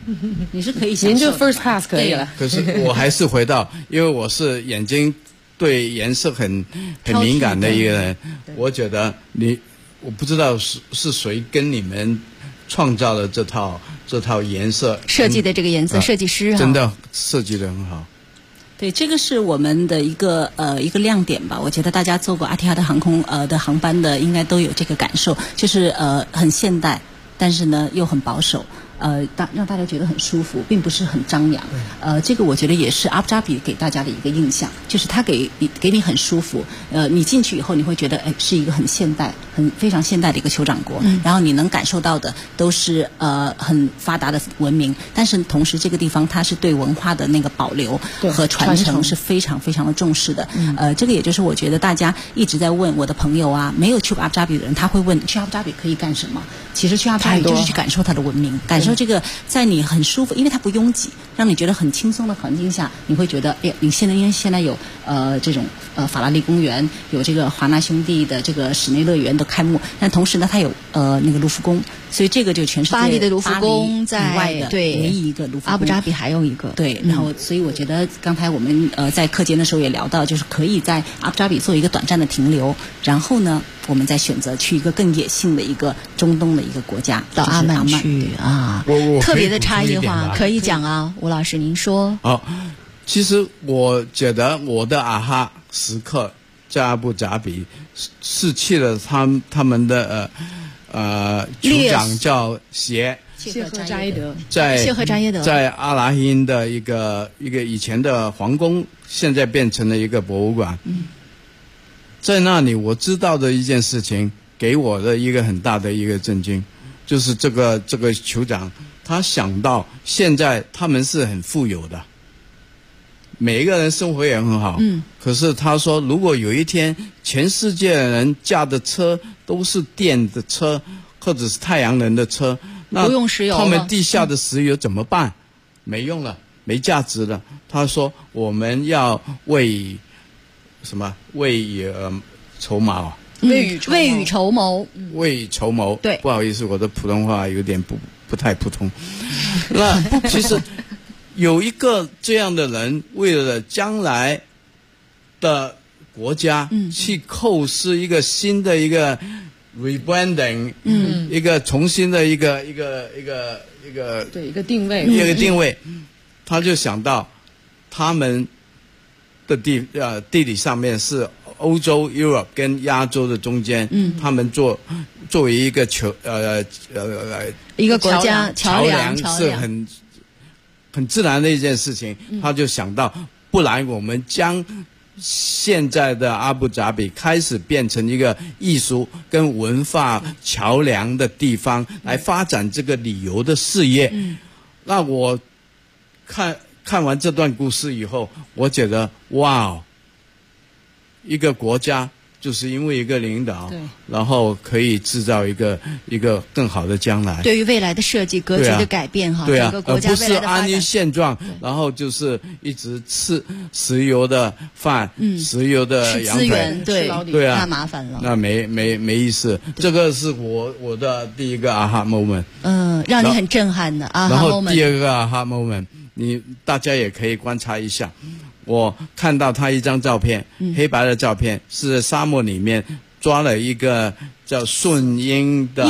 S14: 你是可以享受，
S15: 您就 first class 可以了。
S13: 可是我还是回到，因为我是眼睛对颜色很敏感的一个人，我觉得我不知道是谁跟你们创造了这套颜色
S6: 设计的这个颜色，设计师
S13: 真的设计得很好。
S14: 对，这个是我们的一个亮点吧。我觉得大家坐过阿提哈德航空的航班的，应该都有这个感受，就是很现代，但是呢又很保守。让大家觉得很舒服，并不是很张扬。这个我觉得也是阿布扎比给大家的一个印象，就是它给你很舒服。你进去以后，你会觉得是一个很现代、非常现代的一个酋长国。然后你能感受到的都是很发达的文明，但是同时这个地方它是对文化的那个保留和传承是非常非常的重视的。这个也就是我觉得大家一直在问我的朋友啊，没有去过阿布扎比的人，他会问去阿布扎比可以干什么？其实去阿布扎比就是去感受它的文明，感受这个在你很舒服，因为它不拥挤，让你觉得很轻松的环境下，你会觉得，你因为现在有这种法拉利公园，有这个华纳兄弟的这个室内乐园的开幕，但同时呢，它有那个卢浮宫，所以这个就全世界
S6: 巴黎的卢浮宫在
S14: 以外的唯一一个卢浮宫，
S6: 阿布扎比还有一个
S14: 对，然后所以我觉得刚才我们在课间的时候也聊到，就是可以在阿布扎比做一个短暂的停留，然后呢，我们再选择去一个更野性的一个中东的一个国家，
S6: 到阿曼去啊，特别的差异化可以讲啊，吴老师您说。
S13: 其实我觉得我的阿哈时刻在阿布扎比是去了他们的酋长叫谢
S15: 赫扎耶德，
S13: 在阿拉欣的一个以前的皇宫，现在变成了一个博物馆。在那里我知道的一件事情，给我的一个很大的一个震惊，就是这个酋长他想到现在他们是很富有的，每一个人生活也很好。可是他说，如果有一天全世界的人驾的车都是电的车，或者是太阳能的车，那
S6: 不用石油了，
S13: 他们地下的石油怎么办？没用了，没价值了。他说，我们要未雨绸缪。
S6: 未雨绸缪。
S13: 未雨绸缪。
S6: 对，
S13: 不好意思，我的普通话有点不太普通。那其实有一个这样的人，为了将来的国家去构思一个新的一个 rebranding，一个重新的一个
S15: 对，一个定位，
S13: 定位，他就想到他们的地理上面是欧洲 Europe 跟亚洲的中间，他们作为一个
S6: 一个国家
S13: 桥梁是很自然的一件事情。他就想到，不然我们将现在的阿布扎比开始变成一个艺术跟文化桥梁的地方，来发展这个旅游的事业。那我看完这段故事以后，我觉得哇，一个国家就是因为一个领导，然后可以制造一个更好的将来。
S6: 对于未来的设计格局的改变哈，整个国家未来的发展，
S13: 而不是安于现状，然后就是一直吃石油的饭，石油的羊腿，
S6: 对啊，太麻烦了，
S13: 那没意思。这个是我的第一个 aha moment，
S6: 让你很震撼的 aha moment。
S13: 然后第二个 aha moment， 大家也可以观察一下。我看到他一张照片，黑白的照片，是在沙漠里面抓了一个叫顺鹰的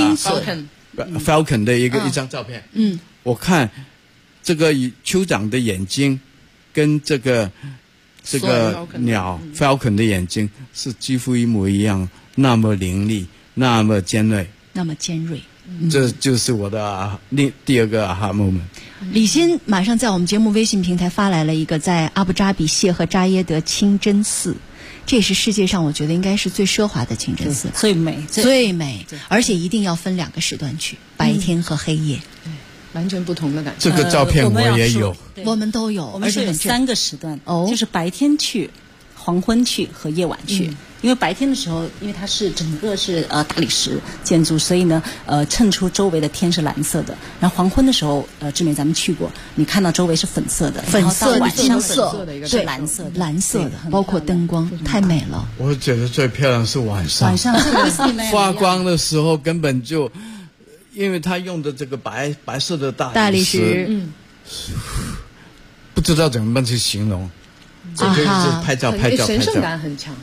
S13: Falcon 的一张照片。我看这个酋长的眼睛跟这个鸟 Falcon 的眼睛是几乎一模一样，那么凌厉，那么尖锐。这就是我的第二个 aha moment。
S6: 李欣马上在我们节目微信平台发来了一个在阿布扎比谢赫扎耶德清真寺，这也是世界上我觉得应该是最奢华的清真寺，
S14: 最美，
S6: 而且一定要分2个时段去，白天和黑夜，
S15: 完全不同的感觉。
S13: 这个照片我也有，
S6: 我们都有，
S14: 我们是有3个时段，就是白天去、黄昏去和夜晚去。因为白天的时候，因为它是整个是大理石建筑，所以呢衬出周围的天是蓝色的。然后黄昏的时候，志美咱们去过，你看到周围是粉色的，
S6: 粉色的
S14: 晚上
S6: 是蓝色的，包括灯光太美了。
S13: 我觉得最漂亮是晚上
S14: 是
S13: 发光的时候，根本就因为他用的这个白色的
S6: 大理石，
S13: 不知道怎么去形容，这就一直拍照，
S15: 神圣感很强。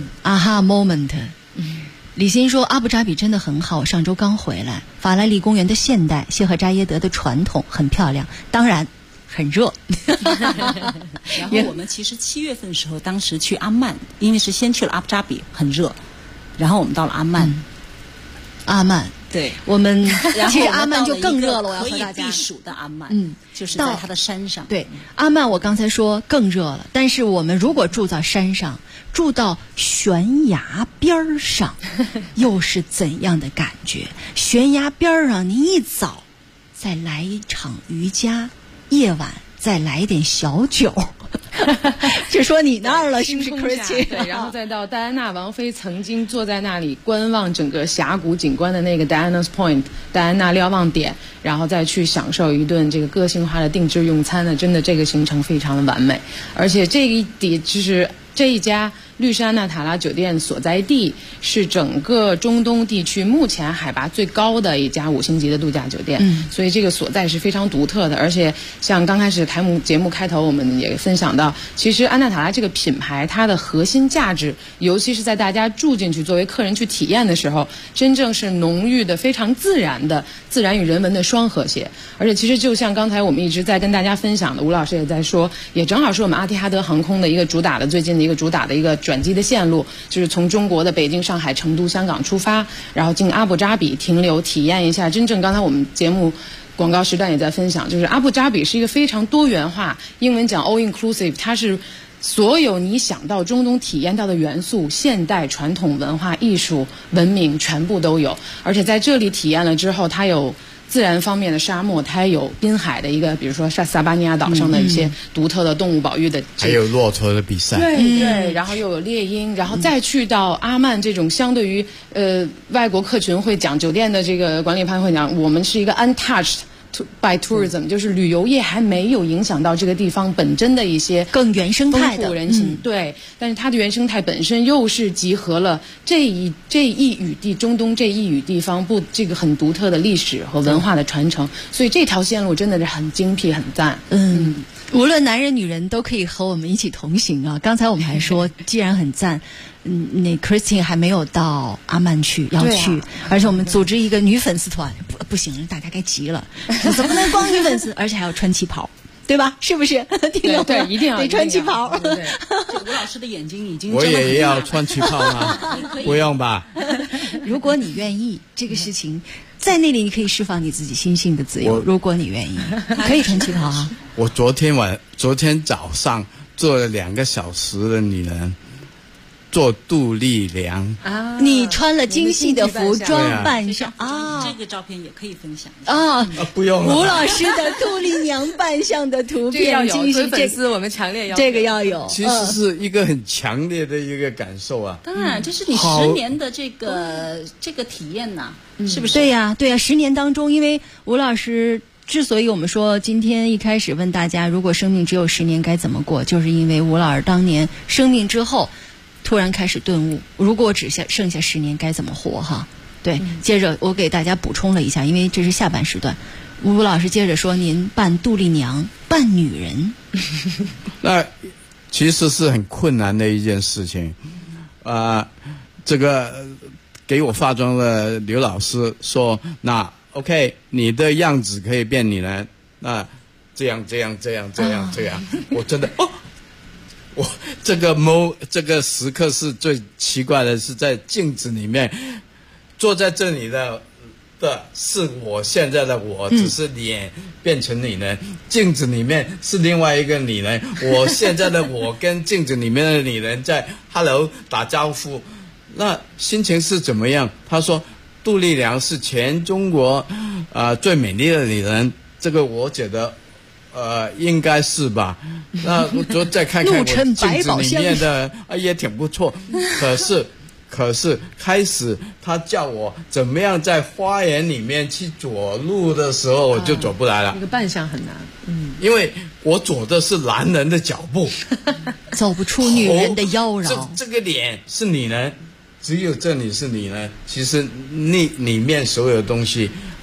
S6: aha moment。李欣说阿布扎比真的很好，上周刚回来。法拉利公园的现代，谢赫扎耶德的传统很漂亮，当然很热。
S14: 然后我们其实7月份的时候，当时去阿曼，因为是先去了阿布扎比，很热，然后我们到了阿曼。
S6: 阿曼，
S14: 对，
S6: 我们其实阿曼就更热了。我要和大家
S14: 可以避暑的阿曼，就是在它的山上。
S6: 对，阿曼我刚才说更热了，但是我们如果住在山上，住到悬崖边上，又是怎样的感觉？悬崖边上，你一早再来一场瑜伽，夜晚再来点小酒。就说你那儿了，是不是 Christy？
S15: 对，然后再到戴安娜王妃曾经坐在那里观望整个峡谷景观的那个 Diana's Point 戴安娜瞭望点，然后再去享受一顿这个个性化的定制用餐呢，真的这个行程非常的完美。而且这一点就是这一家绿山纳塔拉酒店所在地是整个中东地区目前海拔最高的一家5星级的度假酒店，所以这个所在是非常独特的。而且像刚开始节目开头我们也分享到，其实安纳塔拉这个品牌它的核心价值，尤其是在大家住进去作为客人去体验的时候，真正是浓郁的非常自然与人文的双和谐。而且其实就像刚才我们一直在跟大家分享的，吴老师也在说，也正好是我们阿提哈德航空的一个最近的一个主打的一个转机的线路，就是从中国的北京、上海、成都、香港出发，然后进阿布扎比停留，体验一下真正刚才我们节目广告时段也在分享，就是阿布扎比是一个非常多元化，英文讲 all inclusive， 它是所有你想到中东体验到的元素，现代、传统文化、艺术、文明全部都有。而且在这里体验了之后，它有自然方面的沙漠，它有滨海的一个，比如说萨巴尼亚岛上的一些独特的动物保育的，
S13: 还有骆驼的比赛，
S15: 对，然后又有猎鹰，然后再去到阿曼这种相对于外国客群会讲，酒店的这个管理盘会讲，我们是一个 untouched by tourism，就是旅游业还没有影响到这个地方本真的一些
S6: 更原生态的
S15: 丰富人情，对，但是它的原生态本身又是集合了这一语地中东这一语地方这个很独特的历史和文化的传承，所以这条线路真的是很精辟很赞。
S6: 无论男人女人都可以和我们一起同行啊！刚才我们还说，既然很赞，那 Christine 还没有到阿曼去，要去，而且我们组织一个女粉丝团，不行了，大家该急了，怎么能光女粉丝，而且还要穿旗袍。对吧？是不是？
S15: 对，一定要
S6: 得穿旗袍。
S14: 对，吴老师的眼睛已经
S13: 我也要穿旗袍吗？不用吧。
S6: 如果你愿意，这个事情在那里你可以释放你自己心性的自由。如果你愿意，可以穿旗袍啊。
S13: 我昨天早上做了2个小时的女人。做杜丽娘
S6: 啊！你穿了精细的服装扮上
S14: 啊，这个照片也可以分享
S6: 啊！
S13: 不用了。
S6: 吴老师的杜丽娘扮相的图片，
S15: 精细粉丝我们强烈要
S6: 这个要有。
S13: 其实是一个很强烈的一个感受啊！
S14: 当然，这是你10年的这个体验呐，是不是？
S6: 对呀，10年当中，因为吴老师。之所以我们说今天一开始问大家，如果生命只有10年该怎么过，就是因为吴老师当年生命之后。突然开始顿悟，如果只剩下10年该怎么活哈？对，接着我给大家补充了一下，因为这是下半时段，吴老师接着说，您扮杜丽娘，扮女人，
S13: 那其实是很困难的一件事情。这个给我化妆的刘老师说，那 OK， 你的样子可以变女人，那这样，我真的我这个时刻是最奇怪的，是在镜子里面坐在这里的是我现在的我，只是脸变成女人，镜子里面是另外一个女人，我现在的我跟镜子里面的女人在 hello 打招呼，那心情是怎么样？他说杜丽娘是全中国最美丽的女人，这个我觉得应该是吧。那我再看看我镜子里面的也挺不错。可是开始他叫我怎么样在花园里面去走路的时候，我就走不来了。
S15: 这个扮相很难，
S13: 因为我走的是男人的脚步，
S6: 走不出女人的妖娆。
S13: 这个脸是女人，只有这里是女人，其实里面所有东西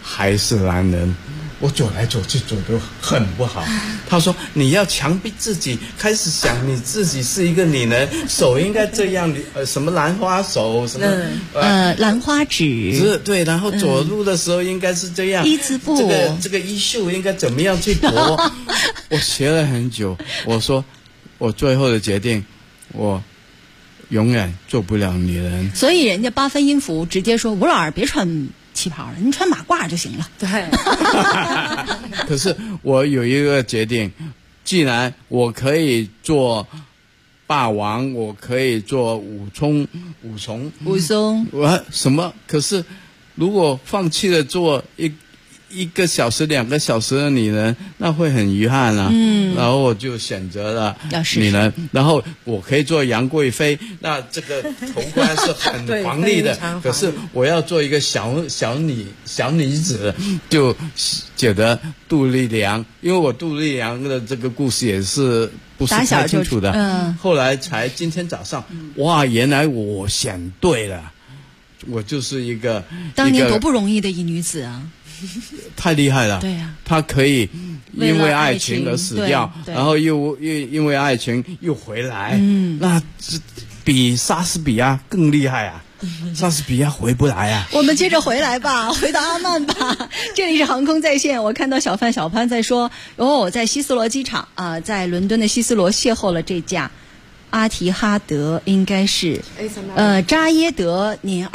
S13: 还是男人。我走来走去走得很不好。他说你要强逼自己开始想你自己是一个女人，手应该这样，什么兰花手，什么
S6: 兰花指，
S13: 对，然后走路的时候应该是这样，
S6: 一字步，
S13: 这个衣袖应该怎么样去夺。我学了很久，我说我最后的决定，我永远做不了女人。
S6: 所以人家八分音符直接说吴老师别穿旗袍了，你穿马褂就行了。
S15: 对。
S13: 可是我有一个决定，既然我可以做霸王，我可以做武松，我什么？可是如果放弃了做一个小时、2个小时的女人，那会很遗憾啊。然后我就选择了女人，然后我可以做杨贵妃，那这个头冠是很华丽的，可是我要做一个小女子，就觉得杜丽娘，因为我杜丽娘的这个故事也是不是太清楚的，后来才今天早上，哇，原来我选对了，我就是一个
S6: 当年多不容易的一女子啊。
S13: 太厉害了，
S6: 对呀，
S13: 他可以因为爱情而死掉，然后又因为爱情又回来，那比莎士比亚更厉害啊！莎士比亚回不来啊！
S6: 我们接着回来吧，回到阿曼吧。这里是航空在线，我看到小潘在说，我在希斯罗机场在伦敦的希斯罗邂逅了这架阿提哈德，应该是扎耶德年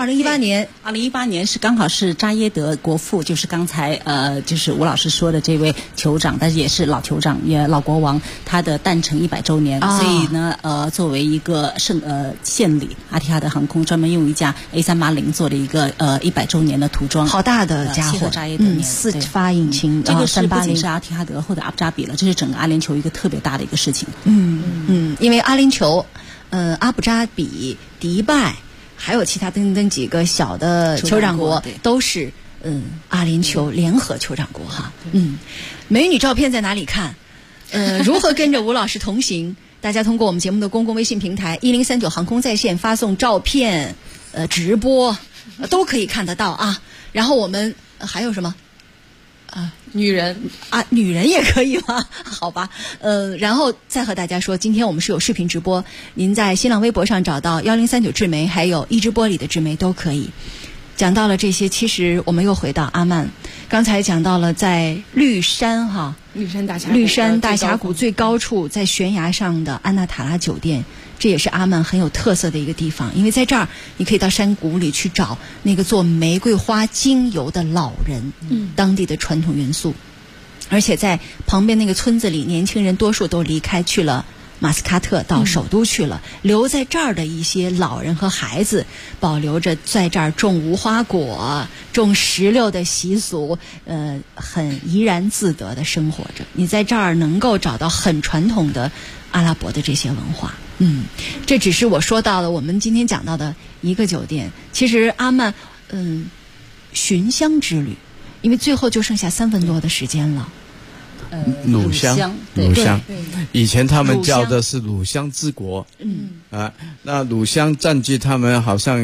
S14: 2018年是刚好是扎耶德国父，就是刚才就是吴老师说的这位酋长，但是也是老酋长，也老国王，他的诞辰100周年，所以呢作为一个献礼，阿提哈德航空专门用一架 A380 做了一个100周年的涂装，
S6: 好大的家伙，
S14: 扎耶德年
S6: 4发引擎，
S14: 这个是不仅是阿提哈德或者阿布扎比了，这是整个阿联酋一个特别大的一个事情。
S6: 因为阿联酋阿布扎比、迪拜，还有其他等几个小的酋长国，都是阿联酋联合酋长国哈。美女照片在哪里看？如何跟着吴老师同行？大家通过我们节目的公共微信平台1039航空在线发送照片，直播都可以看得到啊。然后我们还有什么？
S15: 女人
S6: 也可以吗？好吧，然后再和大家说，今天我们是有视频直播，您在新浪微博上找到1039智媒，还有一直播里的智媒都可以。讲到了这些，其实我们又回到阿曼，刚才讲到了在绿山大峡谷最高处，在悬崖上的安纳塔拉酒店，这也是阿曼很有特色的一个地方，因为在这儿你可以到山谷里去找那个做玫瑰花精油的老人，当地的传统元素，而且在旁边那个村子里，年轻人多数都离开去了马斯喀特，到首都去了，留在这儿的一些老人和孩子保留着在这儿种无花果、种石榴的习俗，很怡然自得的生活着。你在这儿能够找到很传统的阿拉伯的这些文化。这只是我说到的我们今天讲到的一个酒店。其实阿曼寻香之旅，因为最后就剩下3分多的时间了。
S13: 乳香，以前他们叫的是乳香之国。那乳香占据他们好像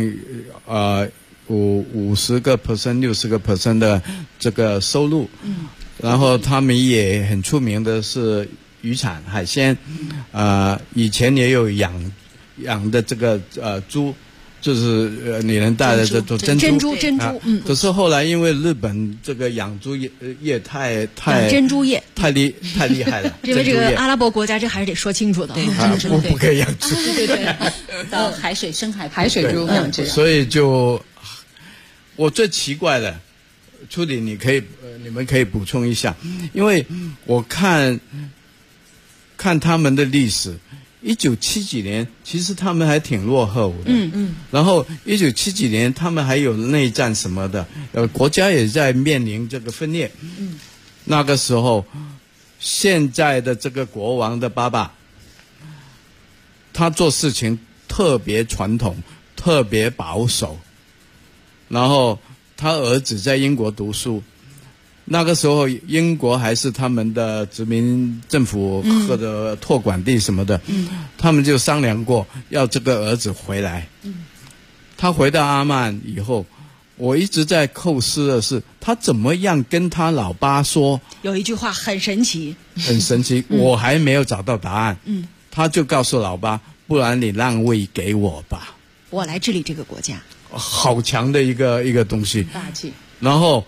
S13: 50%、60% 的这个收入。然后他们也很出名的是渔产海鲜，以前也有养的这个猪。就是女人带的这种珍珠，可是后来因为日本这个养猪业太
S6: 珍珠业
S13: 太厉害了，
S6: 因为这个阿拉伯国家这还是得说清楚的，
S13: 不可以养猪，
S14: 对，到海水猪养殖，
S13: 所以就我最奇怪的，处理你们可以补充一下，因为我看他们的历史。1970几年，其实他们还挺落后的。然后1970几年，他们还有内战什么的，国家也在面临这个分裂。那个时候，现在的这个国王的爸爸，他做事情特别传统，特别保守。然后他儿子在英国读书。那个时候，英国还是他们的殖民政府或者托管地什么的，他们就商量过要这个儿子回来。他回到阿曼以后， 我一直在构思的是，他怎么样跟他老爸说？
S6: 有一句话很神奇，
S13: 很神奇，我还没有找到答案。他就告诉老爸，不然你让位给我吧，
S6: 我来治理这个国家。
S13: 好强的一个东西，
S15: 大气。
S13: 然后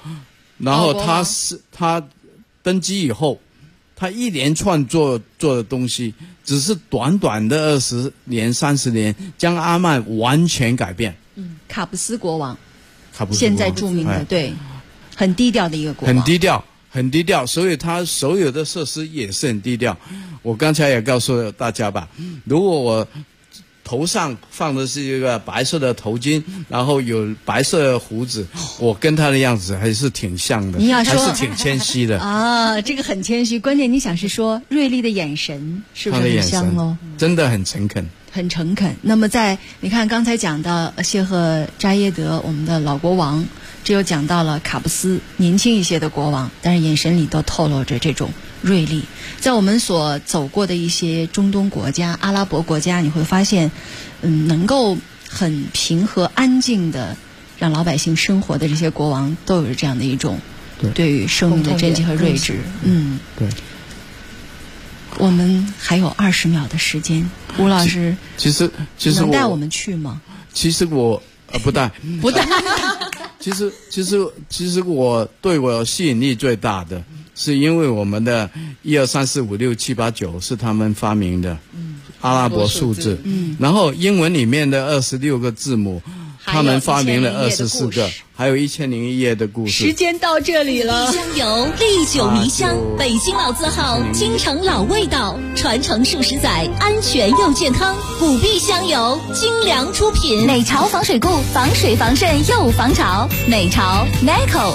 S13: 他登基以后，他一连串做的东西，只是短短的20年、30年，将阿曼完全改变。
S6: 卡布斯国王，现在著名的，对，很低调的一个国王，
S13: 很低调，所以他所有的设施也是很低调。我刚才也告诉大家吧，如果我头上放的是一个白色的头巾，然后有白色的胡子，我跟他的样子还是挺像的，还是挺谦虚的
S6: 啊。这个很谦虚，关键你想是说锐利的眼神是不是很像喽？
S13: 真的很诚恳，
S6: 很诚恳。那么你看刚才讲到谢赫扎耶德，我们的老国王，这又讲到了卡布斯年轻一些的国王，但是眼神里都透露着这种锐利。在我们所走过的一些中东国家、阿拉伯国家，你会发现能够很平和安静的让老百姓生活的这些国王，都有这样的一种对于生命的珍惜和睿智。
S13: 对。
S6: 我们还有20秒的时间，吴老师，
S13: 其实
S6: 能带我们去吗？
S13: 其实我不带。其实我对我吸引力最大的，是因为我们的1、2、3、4、5、6、7、8、9是他们发明的阿拉伯数字，然后英文里面的26个字母，他们发明了24个，还有1001页的故事。
S6: 时间到这里了。
S12: 香油历久弥香，北京老字号，京城老味道，传承数十载，安全又健康。古碧香油精良出品，
S10: 美潮防水固，防水防渗又防潮。美潮 Neco。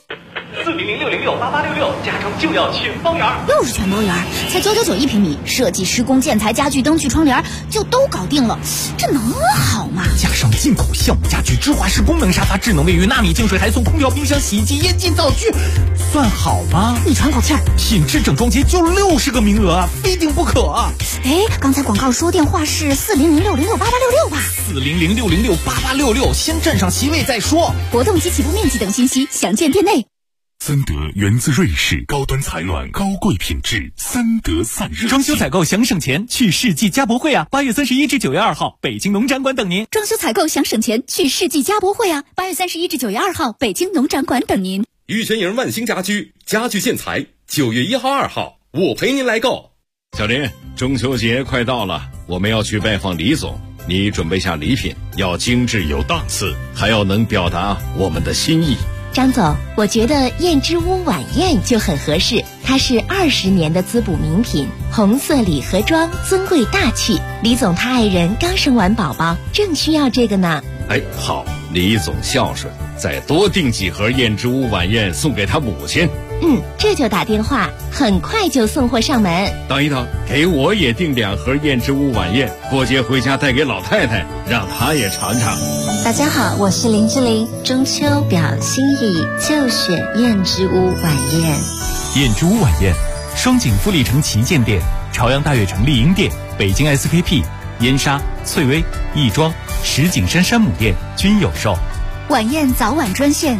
S5: 400-606-8866，家中就要全包圆。
S10: 又是全包圆，才991平米，设计、施工、建材、家具、灯具、窗帘就都搞定了，这能好吗？
S18: 加上进口橡木家具、芝华士功能沙发、智能卫浴、纳米净水，还送空调、冰箱、洗衣机、烟机、灶具，算好吗？
S10: 你喘口气儿。
S18: 品质整装节就60个名额，非订不可。
S10: 哎，刚才广告说电话是400-606-8866吧
S18: ？400-606-8866，先占上席位再说。
S10: 活动及起步面积等信息详见店内。
S2: 森德源自瑞士，高端采暖，高贵品质，森德散热。
S18: 装修采购想省钱，去世纪家博会啊！8月31至9月2号，北京农展馆等您。
S10: 装修采购想省钱，去世纪家博会啊！8月31至9月2号，北京农展馆等您。
S22: 玉泉营万兴家居家具建材，9月1号、2号，我陪您来购。
S23: 小林，中秋节快到了，我们要去拜访李总，你准备下礼品，要精致有档次，还要能表达我们的心意。
S21: 张总，我觉得燕之屋晚宴就很合适，它是20年的滋补名品，红色礼盒装，尊贵大气。李总他爱人刚生完宝宝，正需要这个呢。
S23: 哎，好，李总孝顺，再多订几盒燕之屋晚宴送给他母亲。
S21: 这就打电话，很快就送货上门。
S23: 等一等，给我也订2盒燕之屋晚宴，过节回家带给老太太，让她也尝尝。
S21: 大家好，我是林志玲，中秋表心意就选燕之屋晚宴。
S18: 燕之屋晚宴，双井富力城旗舰店、朝阳大悦城丽婴店、北京 SKP、燕莎、翠微、亦庄、石景山山姆店均有售。
S10: 晚宴早晚专线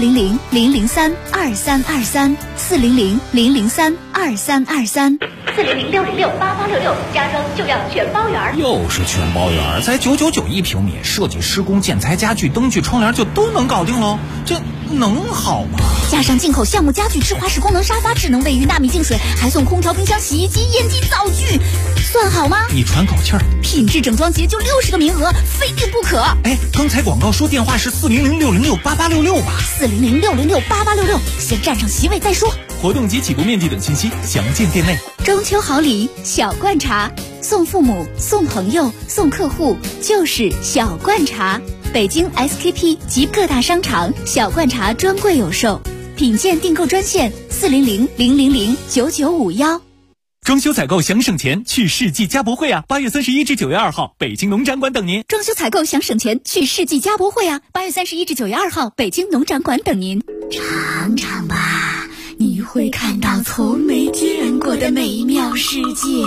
S10: 400-003-2323 400-003-2323
S12: 400-606-8866，家装就要全包圆。
S18: 又是全包圆，才991平米，设计、施工、建材、家具、灯具、窗帘就都能搞定喽，这能好吗？
S10: 加上进口橡木家具、芝华士功能沙发、智能卫浴、纳米净水，还送空调、冰箱、洗衣机、烟机、灶具，算好吗？
S18: 你喘口气儿。
S10: 品质整装节就60个名额，非订不可。
S18: 哎，刚才广告说电话是400-606-8866吧
S10: 400-606-8866，先占上席位再说。
S18: 活动及起步面积等信息详见店内。
S10: 中秋好礼小罐茶，送父母、送朋友、送客户就是小罐茶。北京 SKP 及各大商场小罐茶专柜有售，品鉴订购专线400-000-9951。
S18: 装修采购想省钱，去世纪家博会啊！8月31至9月2号，北京农展馆等您。
S10: 装修采购想省钱，去世纪家博会啊！8月31至9月2号，北京农展馆等您。尝尝吧，你会看到从没见过的美妙世界。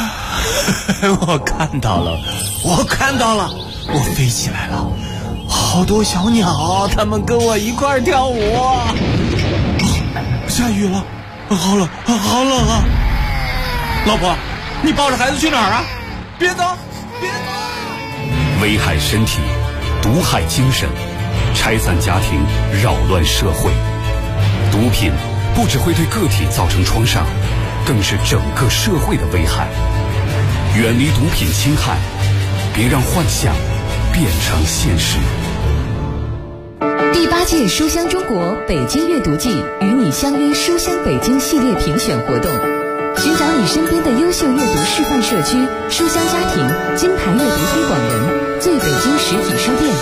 S18: 我看到了，我飞起来了，好
S9: 好多小鸟，它们跟我一块儿跳舞。下雨了，好冷，好冷啊！老婆，你抱着孩子去哪儿啊？别走，别走！
S2: 危害身体，毒害精神，拆散家庭，扰乱社会。毒品不只会对个体造成创伤，更是整个社会的危害。远离毒品侵害，别让幻想变成现实。
S3: 第8届书香中国北京阅读季与你相约书香北京系列评选活动，寻找你身边的优秀阅读示范社区、书香家庭、金牌阅读推广人、最北京实体书店。